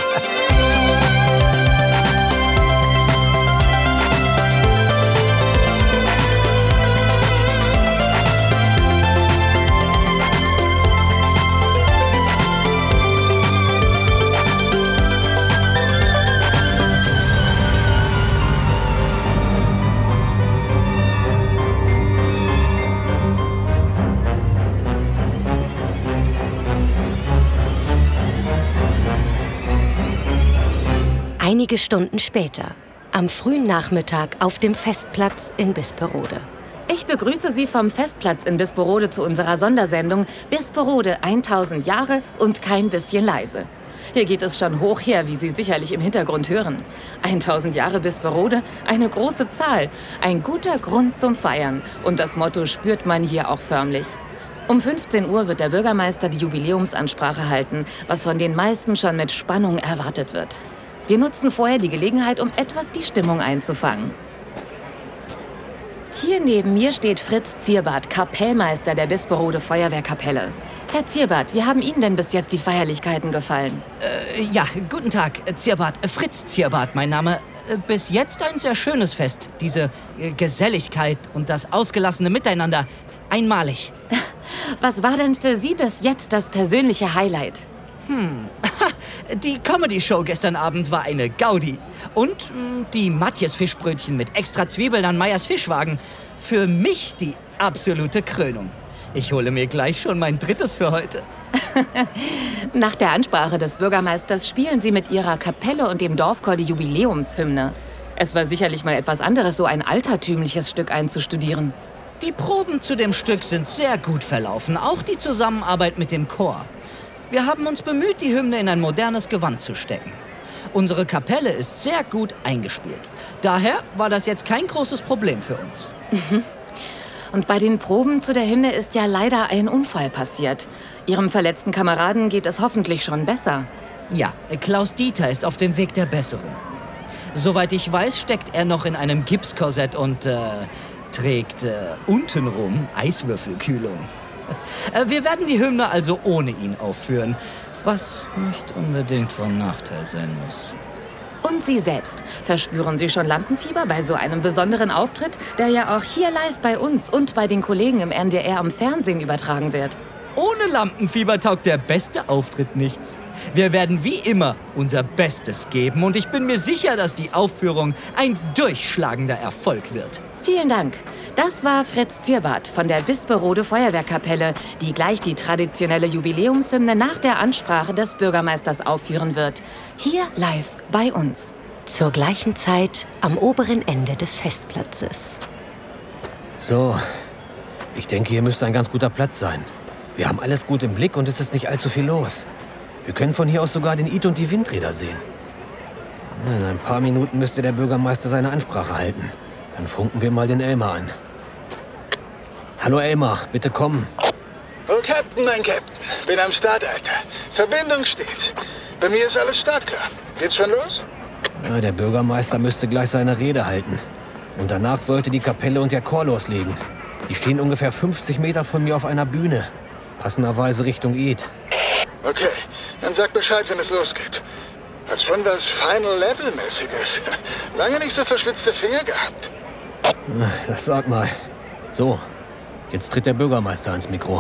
Einige Stunden später, am frühen Nachmittag auf dem Festplatz in Bisperode. Ich begrüße Sie vom Festplatz in Bisperode zu unserer Sondersendung Bisperode tausend Jahre und kein bisschen leise. Hier geht es schon hoch her, wie Sie sicherlich im Hintergrund hören. tausend Jahre Bisperode, eine große Zahl, ein guter Grund zum Feiern. Und das Motto spürt man hier auch förmlich. Um fünfzehn Uhr wird der Bürgermeister die Jubiläumsansprache halten, was von den meisten schon mit Spannung erwartet wird. Wir nutzen vorher die Gelegenheit, um etwas die Stimmung einzufangen. Hier neben mir steht Fritz Zierbart, Kapellmeister der Bisperode Feuerwehrkapelle. Herr Zierbart, wie haben Ihnen denn bis jetzt die Feierlichkeiten gefallen? Äh, ja, guten Tag, Zierbart. Fritz Zierbart, mein Name. Bis jetzt ein sehr schönes Fest. Diese äh, Geselligkeit und das ausgelassene Miteinander. Einmalig. Was war denn für Sie bis jetzt das persönliche Highlight? Hm, die Comedy-Show gestern Abend war eine Gaudi. Und mh, die Matjes-Fischbrötchen mit extra Zwiebeln an Meyers Fischwagen. Für mich die absolute Krönung. Ich hole mir gleich schon mein drittes für heute. Nach der Ansprache des Bürgermeisters spielen Sie mit Ihrer Kapelle und dem Dorfchor die Jubiläumshymne. Es war sicherlich mal etwas anderes, so ein altertümliches Stück einzustudieren. Die Proben zu dem Stück sind sehr gut verlaufen, auch die Zusammenarbeit mit dem Chor. Wir haben uns bemüht, die Hymne in ein modernes Gewand zu stecken. Unsere Kapelle ist sehr gut eingespielt. Daher war das jetzt kein großes Problem für uns. Und bei den Proben zu der Hymne ist ja leider ein Unfall passiert. Ihrem verletzten Kameraden geht es hoffentlich schon besser. Ja, Klaus Dieter ist auf dem Weg der Besserung. Soweit ich weiß, steckt er noch in einem Gipskorsett und äh, trägt äh, untenrum Eiswürfelkühlung. Wir werden die Hymne also ohne ihn aufführen, was nicht unbedingt von Nachteil sein muss. Und Sie selbst, verspüren Sie schon Lampenfieber bei so einem besonderen Auftritt, der ja auch hier live bei uns und bei den Kollegen im N D R am Fernsehen übertragen wird? Ohne Lampenfieber taugt der beste Auftritt nichts. Wir werden wie immer unser Bestes geben und ich bin mir sicher, dass die Aufführung ein durchschlagender Erfolg wird. Vielen Dank. Das war Fritz Zierbart von der Bisperode Feuerwehrkapelle, die gleich die traditionelle Jubiläumshymne nach der Ansprache des Bürgermeisters aufführen wird. Hier live bei uns. Zur gleichen Zeit am oberen Ende des Festplatzes. So, ich denke, hier müsste ein ganz guter Platz sein. Wir haben alles gut im Blick und es ist nicht allzu viel los. Wir können von hier aus sogar den Id und die Windräder sehen. In ein paar Minuten müsste der Bürgermeister seine Ansprache halten. Dann funken wir mal den Elmar an. Hallo Elmar, bitte komm. Oh, Captain, mein Captain. Bin am Start, Alter. Verbindung steht. Bei mir ist alles startklar. Geht's schon los? Ja, der Bürgermeister müsste gleich seine Rede halten. Und danach sollte die Kapelle und der Chor loslegen. Die stehen ungefähr fünfzig Meter von mir auf einer Bühne. Passenderweise Richtung Id. Okay, dann sag Bescheid, wenn es losgeht. Als schon was Final-Level-mäßiges. Lange nicht so verschwitzte Finger gehabt. Das sag mal. So, jetzt tritt der Bürgermeister ans Mikro.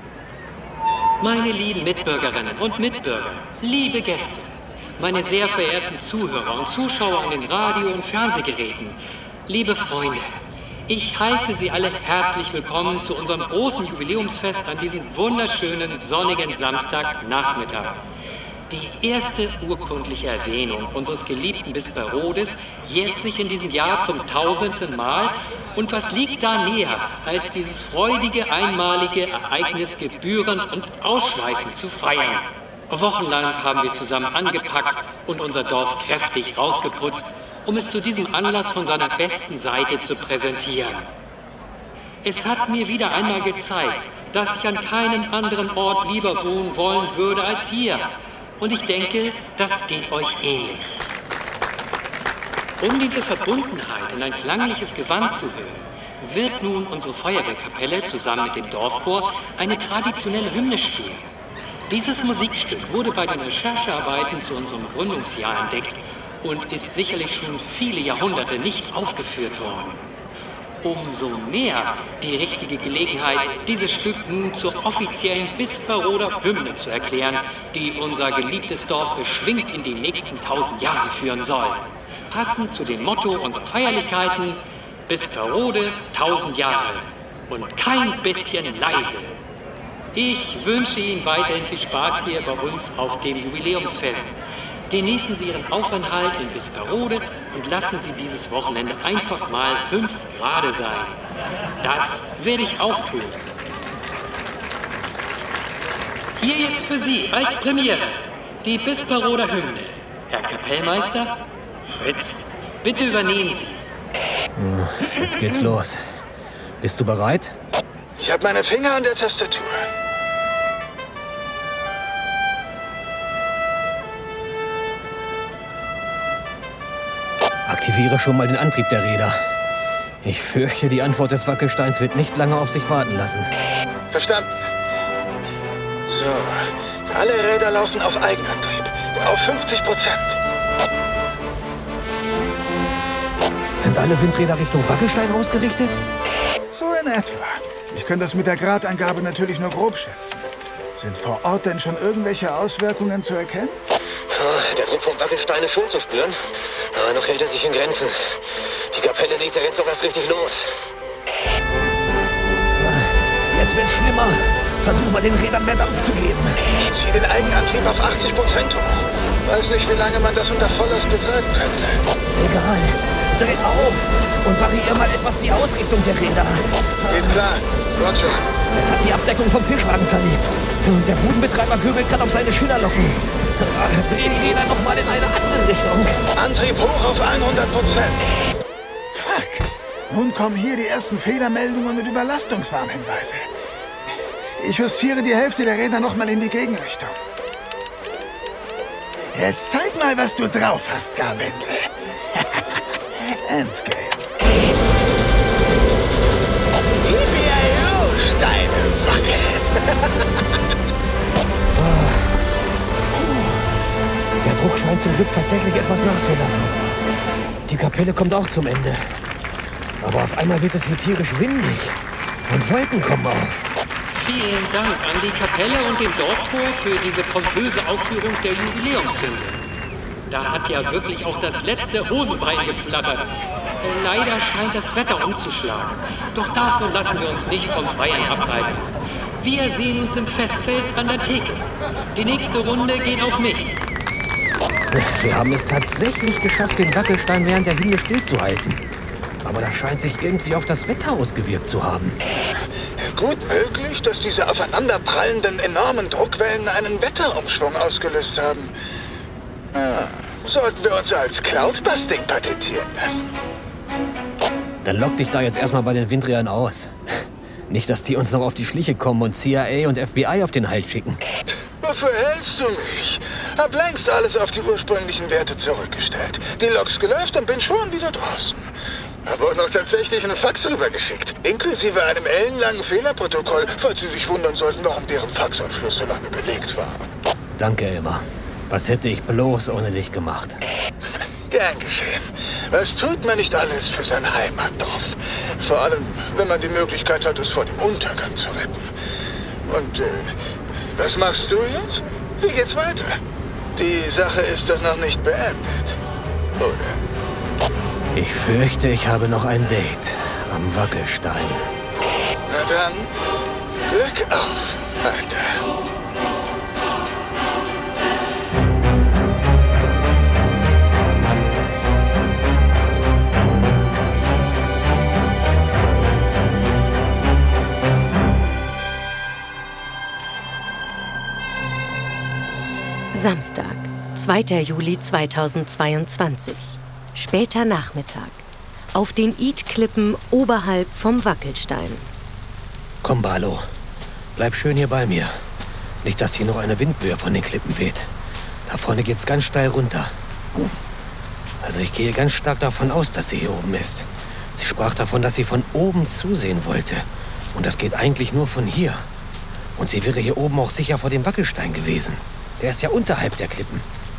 Meine lieben Mitbürgerinnen und Mitbürger, liebe Gäste, meine sehr verehrten Zuhörer und Zuschauer an den Radio- und Fernsehgeräten, liebe Freunde, ich heiße Sie alle herzlich willkommen zu unserem großen Jubiläumsfest an diesem wunderschönen, sonnigen Samstagnachmittag. Die erste urkundliche Erwähnung unseres geliebten Bisperodes jährt sich in diesem Jahr zum tausendsten Mal. Und was liegt da näher, als dieses freudige, einmalige Ereignis gebührend und ausschweifend zu feiern? Wochenlang haben wir zusammen angepackt und unser Dorf kräftig rausgeputzt, um es zu diesem Anlass von seiner besten Seite zu präsentieren. Es hat mir wieder einmal gezeigt, dass ich an keinem anderen Ort lieber wohnen wollen würde als hier. Und ich denke, das geht euch ähnlich. Um diese Verbundenheit in ein klangliches Gewand zu hüllen, wird nun unsere Feuerwehrkapelle zusammen mit dem Dorfchor eine traditionelle Hymne spielen. Dieses Musikstück wurde bei den Recherchearbeiten zu unserem Gründungsjahr entdeckt und ist sicherlich schon viele Jahrhunderte nicht aufgeführt worden. Umso mehr die richtige Gelegenheit, dieses Stück nun zur offiziellen Bisperoder Hymne zu erklären, die unser geliebtes Dorf beschwingt in die nächsten tausend Jahre führen soll. Passend zu dem Motto unserer Feierlichkeiten: Bisperode tausend Jahre und kein bisschen leise. Ich wünsche Ihnen weiterhin viel Spaß hier bei uns auf dem Jubiläumsfest. Genießen Sie Ihren Aufenthalt in Bisperode und lassen Sie dieses Wochenende einfach mal fünf Grade sein. Das werde ich auch tun. Hier jetzt für Sie als Premiere die Bisperoder Hymne. Herr Kapellmeister, Fritz, bitte übernehmen Sie. Jetzt geht's los. Bist du bereit? Ich habe meine Finger an der Tastatur. Aktiviere schon mal den Antrieb der Räder. Ich fürchte, die Antwort des Wackelsteins wird nicht lange auf sich warten lassen. Verstanden. So, alle Räder laufen auf Eigenantrieb. Auf fünfzig Prozent. Sind alle Windräder Richtung Wackelstein ausgerichtet? So in etwa. Ich kann das mit der Gradangabe natürlich nur grob schätzen. Sind vor Ort denn schon irgendwelche Auswirkungen zu erkennen? Der Druck vom Wackelstein ist schon zu spüren, aber noch hält er sich in Grenzen. Die Kapelle legt ja jetzt auch erst richtig los. Jetzt wird's schlimmer. Versuch mal, den Rädern mehr Dampf zu geben. Ich ziehe den Eigenantrieb auf achtzig Prozent hoch. Weiß nicht, wie lange man das unter Volllast betreiben könnte. Egal. Dreht auf und variier mal etwas die Ausrichtung der Räder. Geht klar. Gott schon. Es hat die Abdeckung vom Hirschwagen zerlegt. Und der Budenbetreiber göbelt gerade auf seine Schülerlocken. Ach, dreh die Räder noch mal in eine andere Richtung. Antrieb hoch auf hundert Prozent. Fuck. Nun kommen hier die ersten Fehlermeldungen mit Überlastungswarnhinweise. Ich justiere die Hälfte der Räder noch mal in die Gegenrichtung. Jetzt zeig mal, was du drauf hast, Garwendel. Endgame. Gib mir los, deine Wackel. Der Druck scheint zum Glück tatsächlich etwas nachzulassen. Die Kapelle kommt auch zum Ende. Aber auf einmal wird es hier tierisch windig. Und Wolken kommen auf. Vielen Dank an die Kapelle und den Dorfchor für diese pompöse Aufführung der Jubiläumshymne. Da hat ja wirklich auch das letzte Hosenbein geflattert. Leider scheint das Wetter umzuschlagen. Doch davon lassen wir uns nicht vom Feiern abhalten. Wir sehen uns im Festzelt an der Theke. Die nächste Runde geht auf mich. Wir haben es tatsächlich geschafft, den Wackelstein während der Hymne stillzuhalten. Aber das scheint sich irgendwie auf das Wetter ausgewirkt zu haben. Gut möglich, dass diese aufeinanderprallenden enormen Druckwellen einen Wetterumschwung ausgelöst haben. Ah, sollten wir uns als Cloudbusting patentieren lassen. Dann lock dich da jetzt erstmal bei den Windrädern aus. Nicht, dass die uns noch auf die Schliche kommen und C I A und F B I auf den Hals schicken. Wofür hältst du mich? Hab längst alles auf die ursprünglichen Werte zurückgestellt. Die Loks gelöscht und bin schon wieder draußen. Hab auch noch tatsächlich einen Fax rübergeschickt. Inklusive einem ellenlangen Fehlerprotokoll, falls Sie sich wundern sollten, warum deren Faxanschluss so lange belegt war. Danke, Emma. Was hätte ich bloß ohne dich gemacht? Gern geschehen. Was tut man nicht alles für sein Heimatdorf? Vor allem, wenn man die Möglichkeit hat, es vor dem Untergang zu retten. Und, äh, was machst du jetzt? Wie geht's weiter? Die Sache ist doch noch nicht beendet, oder? Ich fürchte, ich habe noch ein Date am Wackelstein. Na dann, Glück auf, Alter. Samstag, zweiter Juli zweitausendzweiundzwanzig. Später Nachmittag. Auf den Id-Klippen oberhalb vom Wackelstein. Komm, Barlow. Bleib schön hier bei mir. Nicht, dass hier noch eine Windböe von den Klippen weht. Da vorne geht's ganz steil runter. Also ich gehe ganz stark davon aus, dass sie hier oben ist. Sie sprach davon, dass sie von oben zusehen wollte. Und das geht eigentlich nur von hier. Und sie wäre hier oben auch sicher vor dem Wackelstein gewesen. Der ist ja unterhalb der Klippen.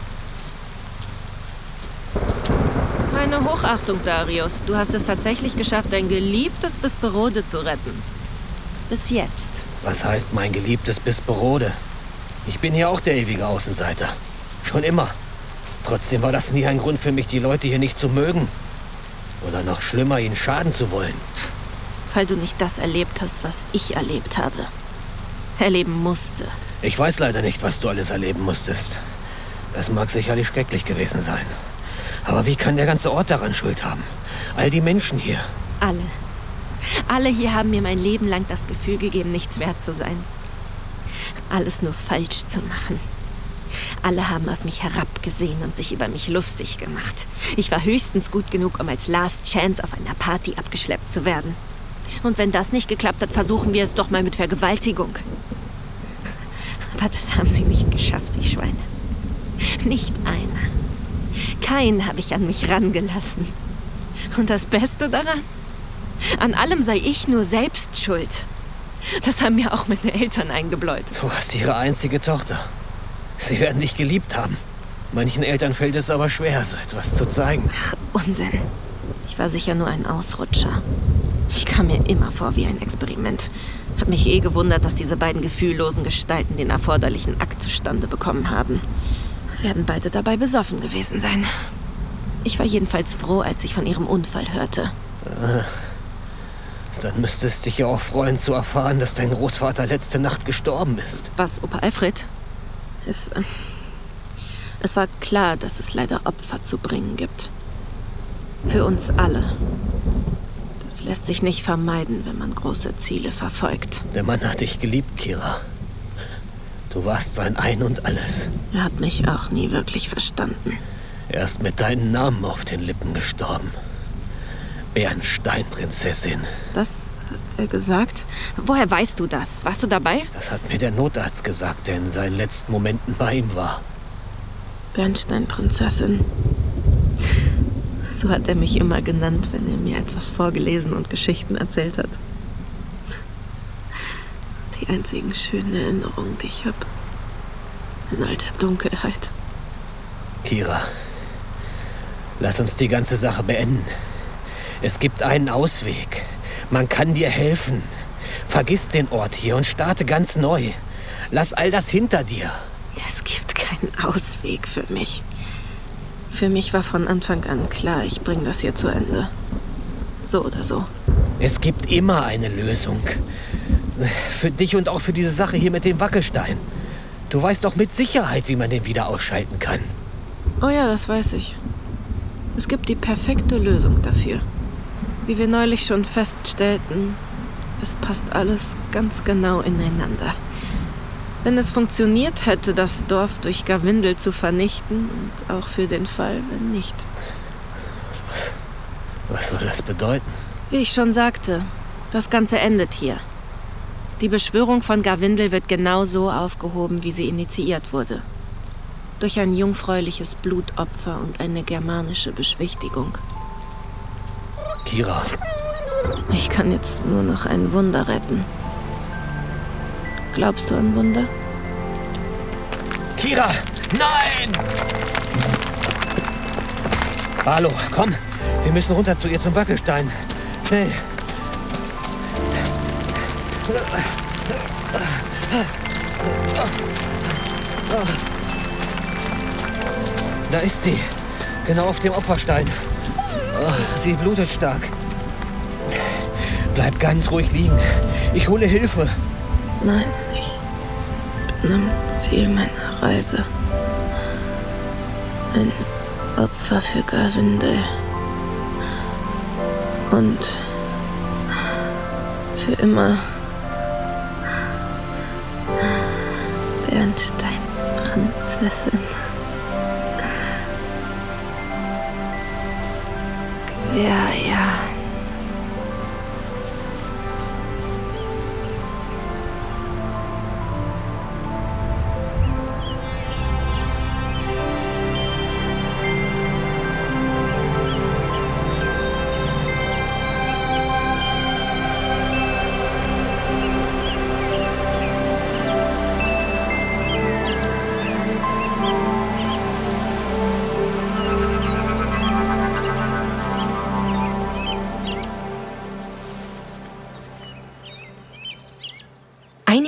Meine Hochachtung, Darius. Du hast es tatsächlich geschafft, dein geliebtes Bisperode zu retten. Bis jetzt. Was heißt mein geliebtes Bisperode? Ich bin hier auch der ewige Außenseiter. Schon immer. Trotzdem war das nie ein Grund für mich, die Leute hier nicht zu mögen. Oder noch schlimmer, ihnen schaden zu wollen. Weil du nicht das erlebt hast, was ich erlebt habe. Erleben musste. Ich weiß leider nicht, was du alles erleben musstest. Das mag sicherlich schrecklich gewesen sein. Aber wie kann der ganze Ort daran Schuld haben? All die Menschen hier. Alle. Alle hier haben mir mein Leben lang das Gefühl gegeben, nichts wert zu sein. Alles nur falsch zu machen. Alle haben auf mich herabgesehen und sich über mich lustig gemacht. Ich war höchstens gut genug, um als Last Chance auf einer Party abgeschleppt zu werden. Und wenn das nicht geklappt hat, versuchen wir es doch mal mit Vergewaltigung. Aber das haben sie nicht geschafft, die Schweine. Nicht einer. Keinen habe ich an mich rangelassen. Und das Beste daran? An allem sei ich nur selbst schuld. Das haben mir auch meine Eltern eingebläut. Du hast ihre einzige Tochter. Sie werden dich geliebt haben. Manchen Eltern fällt es aber schwer, so etwas zu zeigen. Ach, Unsinn. Ich war sicher nur ein Ausrutscher. Ich kam mir immer vor wie ein Experiment. Hab mich eh gewundert, dass diese beiden gefühllosen Gestalten den erforderlichen Akt zustande bekommen haben. Werden beide dabei besoffen gewesen sein. Ich war jedenfalls froh, als ich von ihrem Unfall hörte. Äh, dann müsste es dich ja auch freuen zu erfahren, dass dein Großvater letzte Nacht gestorben ist. Was, Opa Alfred? Es, äh, es war klar, dass es leider Opfer zu bringen gibt. Für uns alle. Das lässt sich nicht vermeiden, wenn man große Ziele verfolgt. Der Mann hat dich geliebt, Kira. Du warst sein Ein und Alles. Er hat mich auch nie wirklich verstanden. Er ist mit deinem Namen auf den Lippen gestorben. Bernsteinprinzessin. Das hat er gesagt? Woher weißt du das? Warst du dabei? Das hat mir der Notarzt gesagt, der in seinen letzten Momenten bei ihm war. Bernsteinprinzessin. So hat er mich immer genannt, wenn er mir etwas vorgelesen und Geschichten erzählt hat. Die einzigen schönen Erinnerungen, die ich habe. In all der Dunkelheit. Kira, lass uns die ganze Sache beenden. Es gibt einen Ausweg. Man kann dir helfen. Vergiss den Ort hier und starte ganz neu. Lass all das hinter dir. Es gibt keinen Ausweg für mich. Für mich war von Anfang an klar, ich bringe das hier zu Ende. So oder so. Es gibt immer eine Lösung. Für dich und auch für diese Sache hier mit dem Wackelstein. Du weißt doch mit Sicherheit, wie man den wieder ausschalten kann. Oh ja, das weiß ich. Es gibt die perfekte Lösung dafür. Wie wir neulich schon feststellten, es passt alles ganz genau ineinander. Wenn es funktioniert hätte, das Dorf durch Gavindel zu vernichten und auch für den Fall, wenn nicht. Was soll das bedeuten? Wie ich schon sagte, das Ganze endet hier. Die Beschwörung von Gavindel wird genau so aufgehoben, wie sie initiiert wurde. Durch ein jungfräuliches Blutopfer und eine germanische Beschwichtigung. Kira. Ich kann jetzt nur noch ein Wunder retten. Glaubst du an Wunder? Kira! Nein! Barlo, komm! Wir müssen runter zu ihr zum Wackelstein. Schnell! Da ist sie. Genau auf dem Opferstein. Oh, sie blutet stark. Bleib ganz ruhig liegen. Ich hole Hilfe. Nein, ich bin am Ziel meiner Reise. Ein Opfer für Gavindel. Und für immer Bernsteinprinzessin. Querja.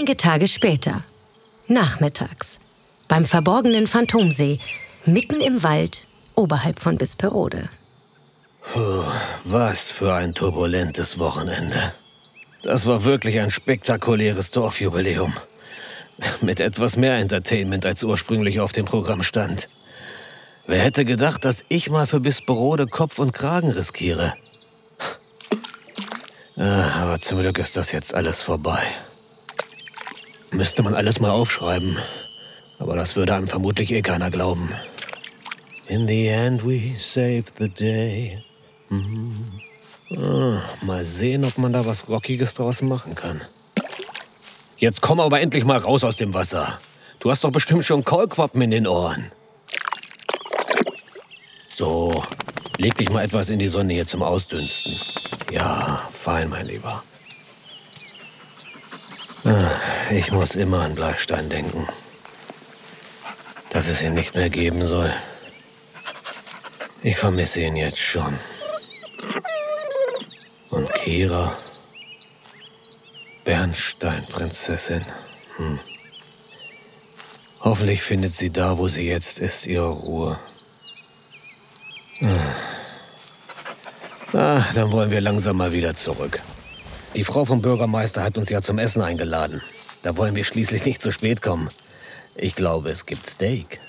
Einige Tage später, nachmittags, beim verborgenen Phantomsee, mitten im Wald, oberhalb von Bisperode. Puh, was für ein turbulentes Wochenende. Das war wirklich ein spektakuläres Dorfjubiläum. Mit etwas mehr Entertainment, als ursprünglich auf dem Programm stand. Wer hätte gedacht, dass ich mal für Bisperode Kopf und Kragen riskiere? Aber zum Glück ist das jetzt alles vorbei. Müsste man alles mal aufschreiben. Aber das würde einem vermutlich eh keiner glauben. In the end we saved the day. Mhm. Ah, mal sehen, ob man da was Rockiges draus machen kann. Jetzt komm aber endlich mal raus aus dem Wasser. Du hast doch bestimmt schon Kaulquappen in den Ohren. So, leg dich mal etwas in die Sonne hier zum Ausdünsten. Ja, fein, mein Lieber. Ich muss immer an Bleistein denken. Dass es ihn nicht mehr geben soll. Ich vermisse ihn jetzt schon. Und Kira, Bernsteinprinzessin. Hm. Hoffentlich findet sie da, wo sie jetzt ist, ihre Ruhe. Ah, dann wollen wir langsam mal wieder zurück. Die Frau vom Bürgermeister hat uns ja zum Essen eingeladen. Da wollen wir schließlich nicht zu spät kommen. Ich glaube, es gibt Steak.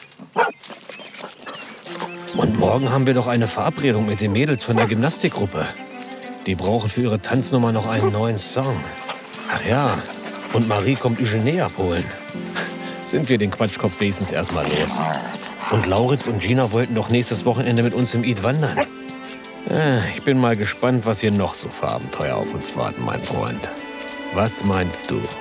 Und morgen haben wir doch eine Verabredung mit den Mädels von der Gymnastikgruppe. Die brauchen für ihre Tanznummer noch einen neuen Song. Ach ja, und Marie kommt Eugenie abholen. Sind wir den Quatschkopf wenigstens erstmal los. Und Lauritz und Gina wollten doch nächstes Wochenende mit uns im Id wandern. Äh, ich bin mal gespannt, was hier noch so für Abenteuer auf uns warten, mein Freund. Was meinst du?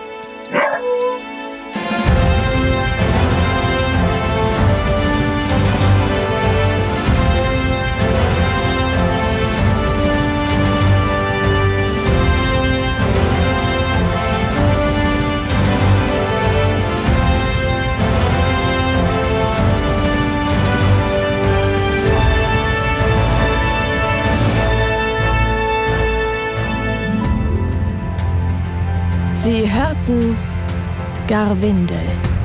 Sie hörten Garwindel.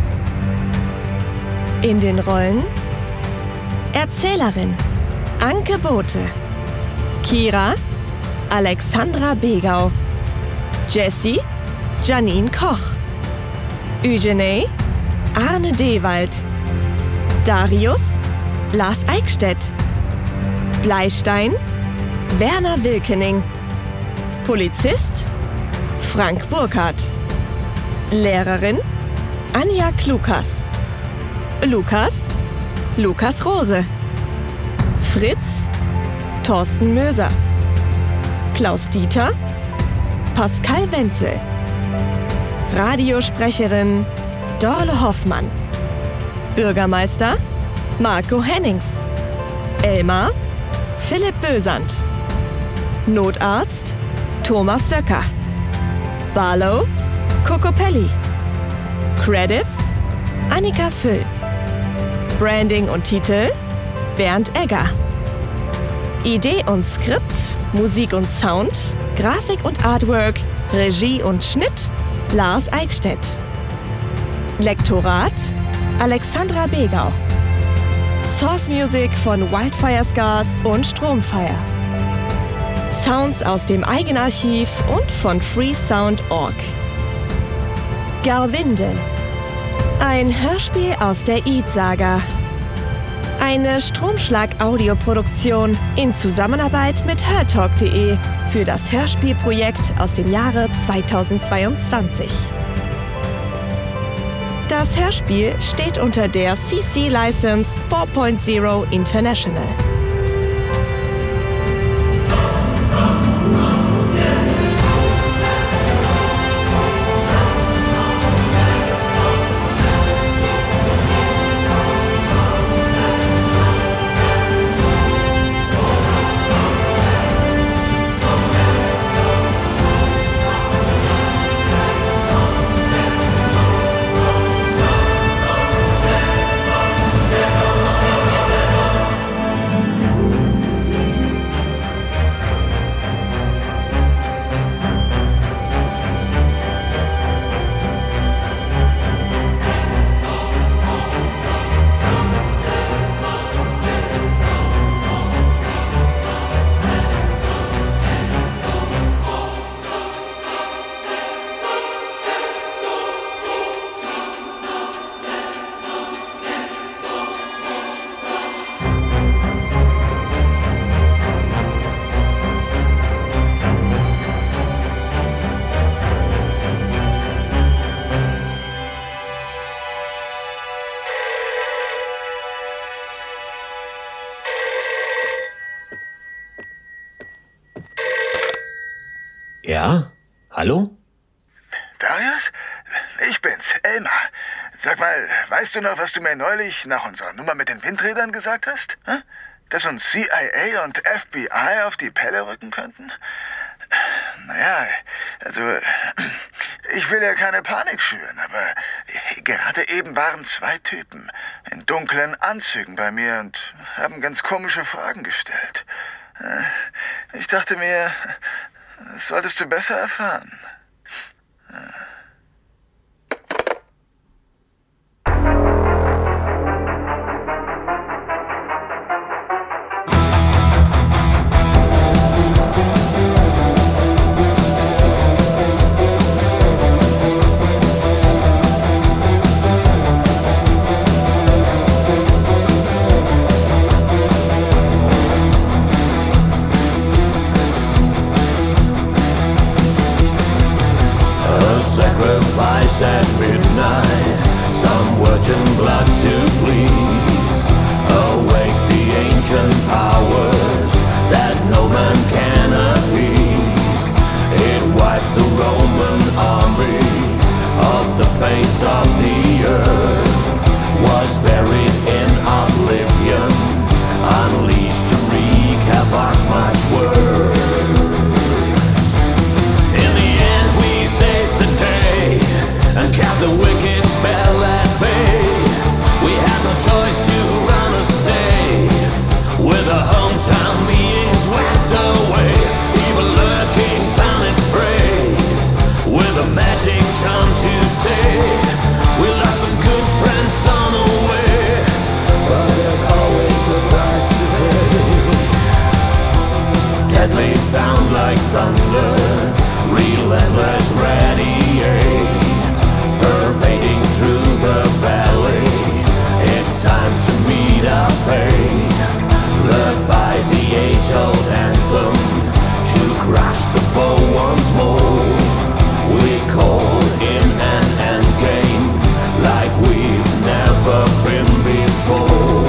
In den Rollen Erzählerin Anke Bothe, Kira Alexandra Begau, Jessie Janine Koch, Eugenie Arne Dewald, Darius Lars Eickstedt, Bleistein Werner Wilkening, Polizist Frank Burkhardt, Lehrerin Anja Klukas, Lukas Lukas Rose, Fritz Thorsten Möser, Klaus Dieter Pascal Wenzel, Radiosprecherin Dorle Hoffmann, Bürgermeister Marco Hennings, Elmar Philipp Bösand, Notarzt Thomas Söcker, Barlow Cocopelli, Credits Annika Füll, Branding und Titel Bernd Egger, Idee und Skript, Musik und Sound, Grafik und Artwork, Regie und Schnitt Lars Eickstedt, Lektorat Alexandra Begau, Source Music von Wildfire Scars und Stromfire, Sounds aus dem Eigenarchiv und von freesound punkt org. Garwindel, ein Hörspiel aus der Id-Saga. Eine Stromschlag-Audioproduktion in Zusammenarbeit mit hörtalk punkt de für das Hörspielprojekt aus dem Jahre zweitausendzweiundzwanzig. Das Hörspiel steht unter der C C License vier Punkt null International. Ja? Hallo? Darius? Ich bin's, Elmar. Sag mal, weißt du noch, was du mir neulich nach unserer Nummer mit den Windrädern gesagt hast? Hm? Dass uns C I A und F B I auf die Pelle rücken könnten? Naja, also, ich will ja keine Panik schüren, aber gerade eben waren zwei Typen in dunklen Anzügen bei mir und haben ganz komische Fragen gestellt. Ich dachte mir, das solltest du besser erfahren. At midnight, some virgin blood to please awake the ancient powers that no man can appease. It wiped the Roman army off the face of the earth, was buried in oblivion, unleashed to wreak havoc much worse. In the end we saved the day and kept the wicked spell at bay. We had no choice to run or stay, with the hometown being swept away. Evil lurking found its prey, with a magic charm to say. We lost some good friends on the way, but there's always a price to pay. Deadly sound like thunder, relentless radiate, pervading through the valley. It's time to meet our fate, led by the age-old anthem to crush the foe once more. We call in an endgame like we've never been before.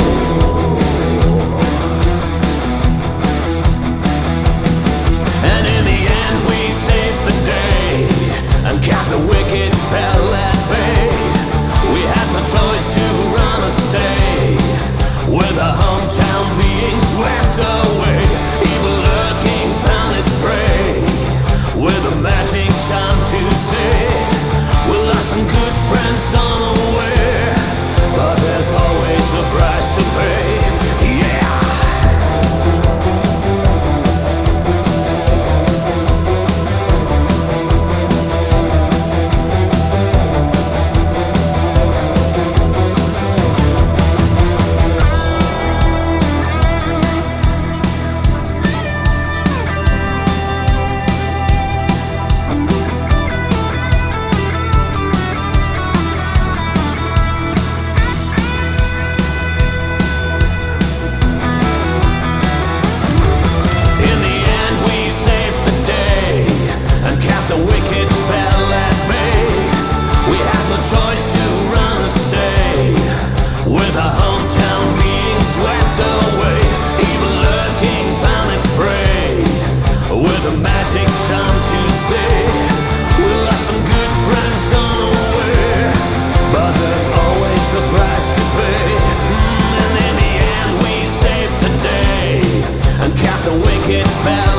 And in the end we saved the day and kept the wicked spell at bay. We had no choice to run or stay, with the hometown being swept away. Evil lurking found its prey, with a magic charm to say. We lost some good friends on the way, but there's always a price to pay. Yeah. Wicked spell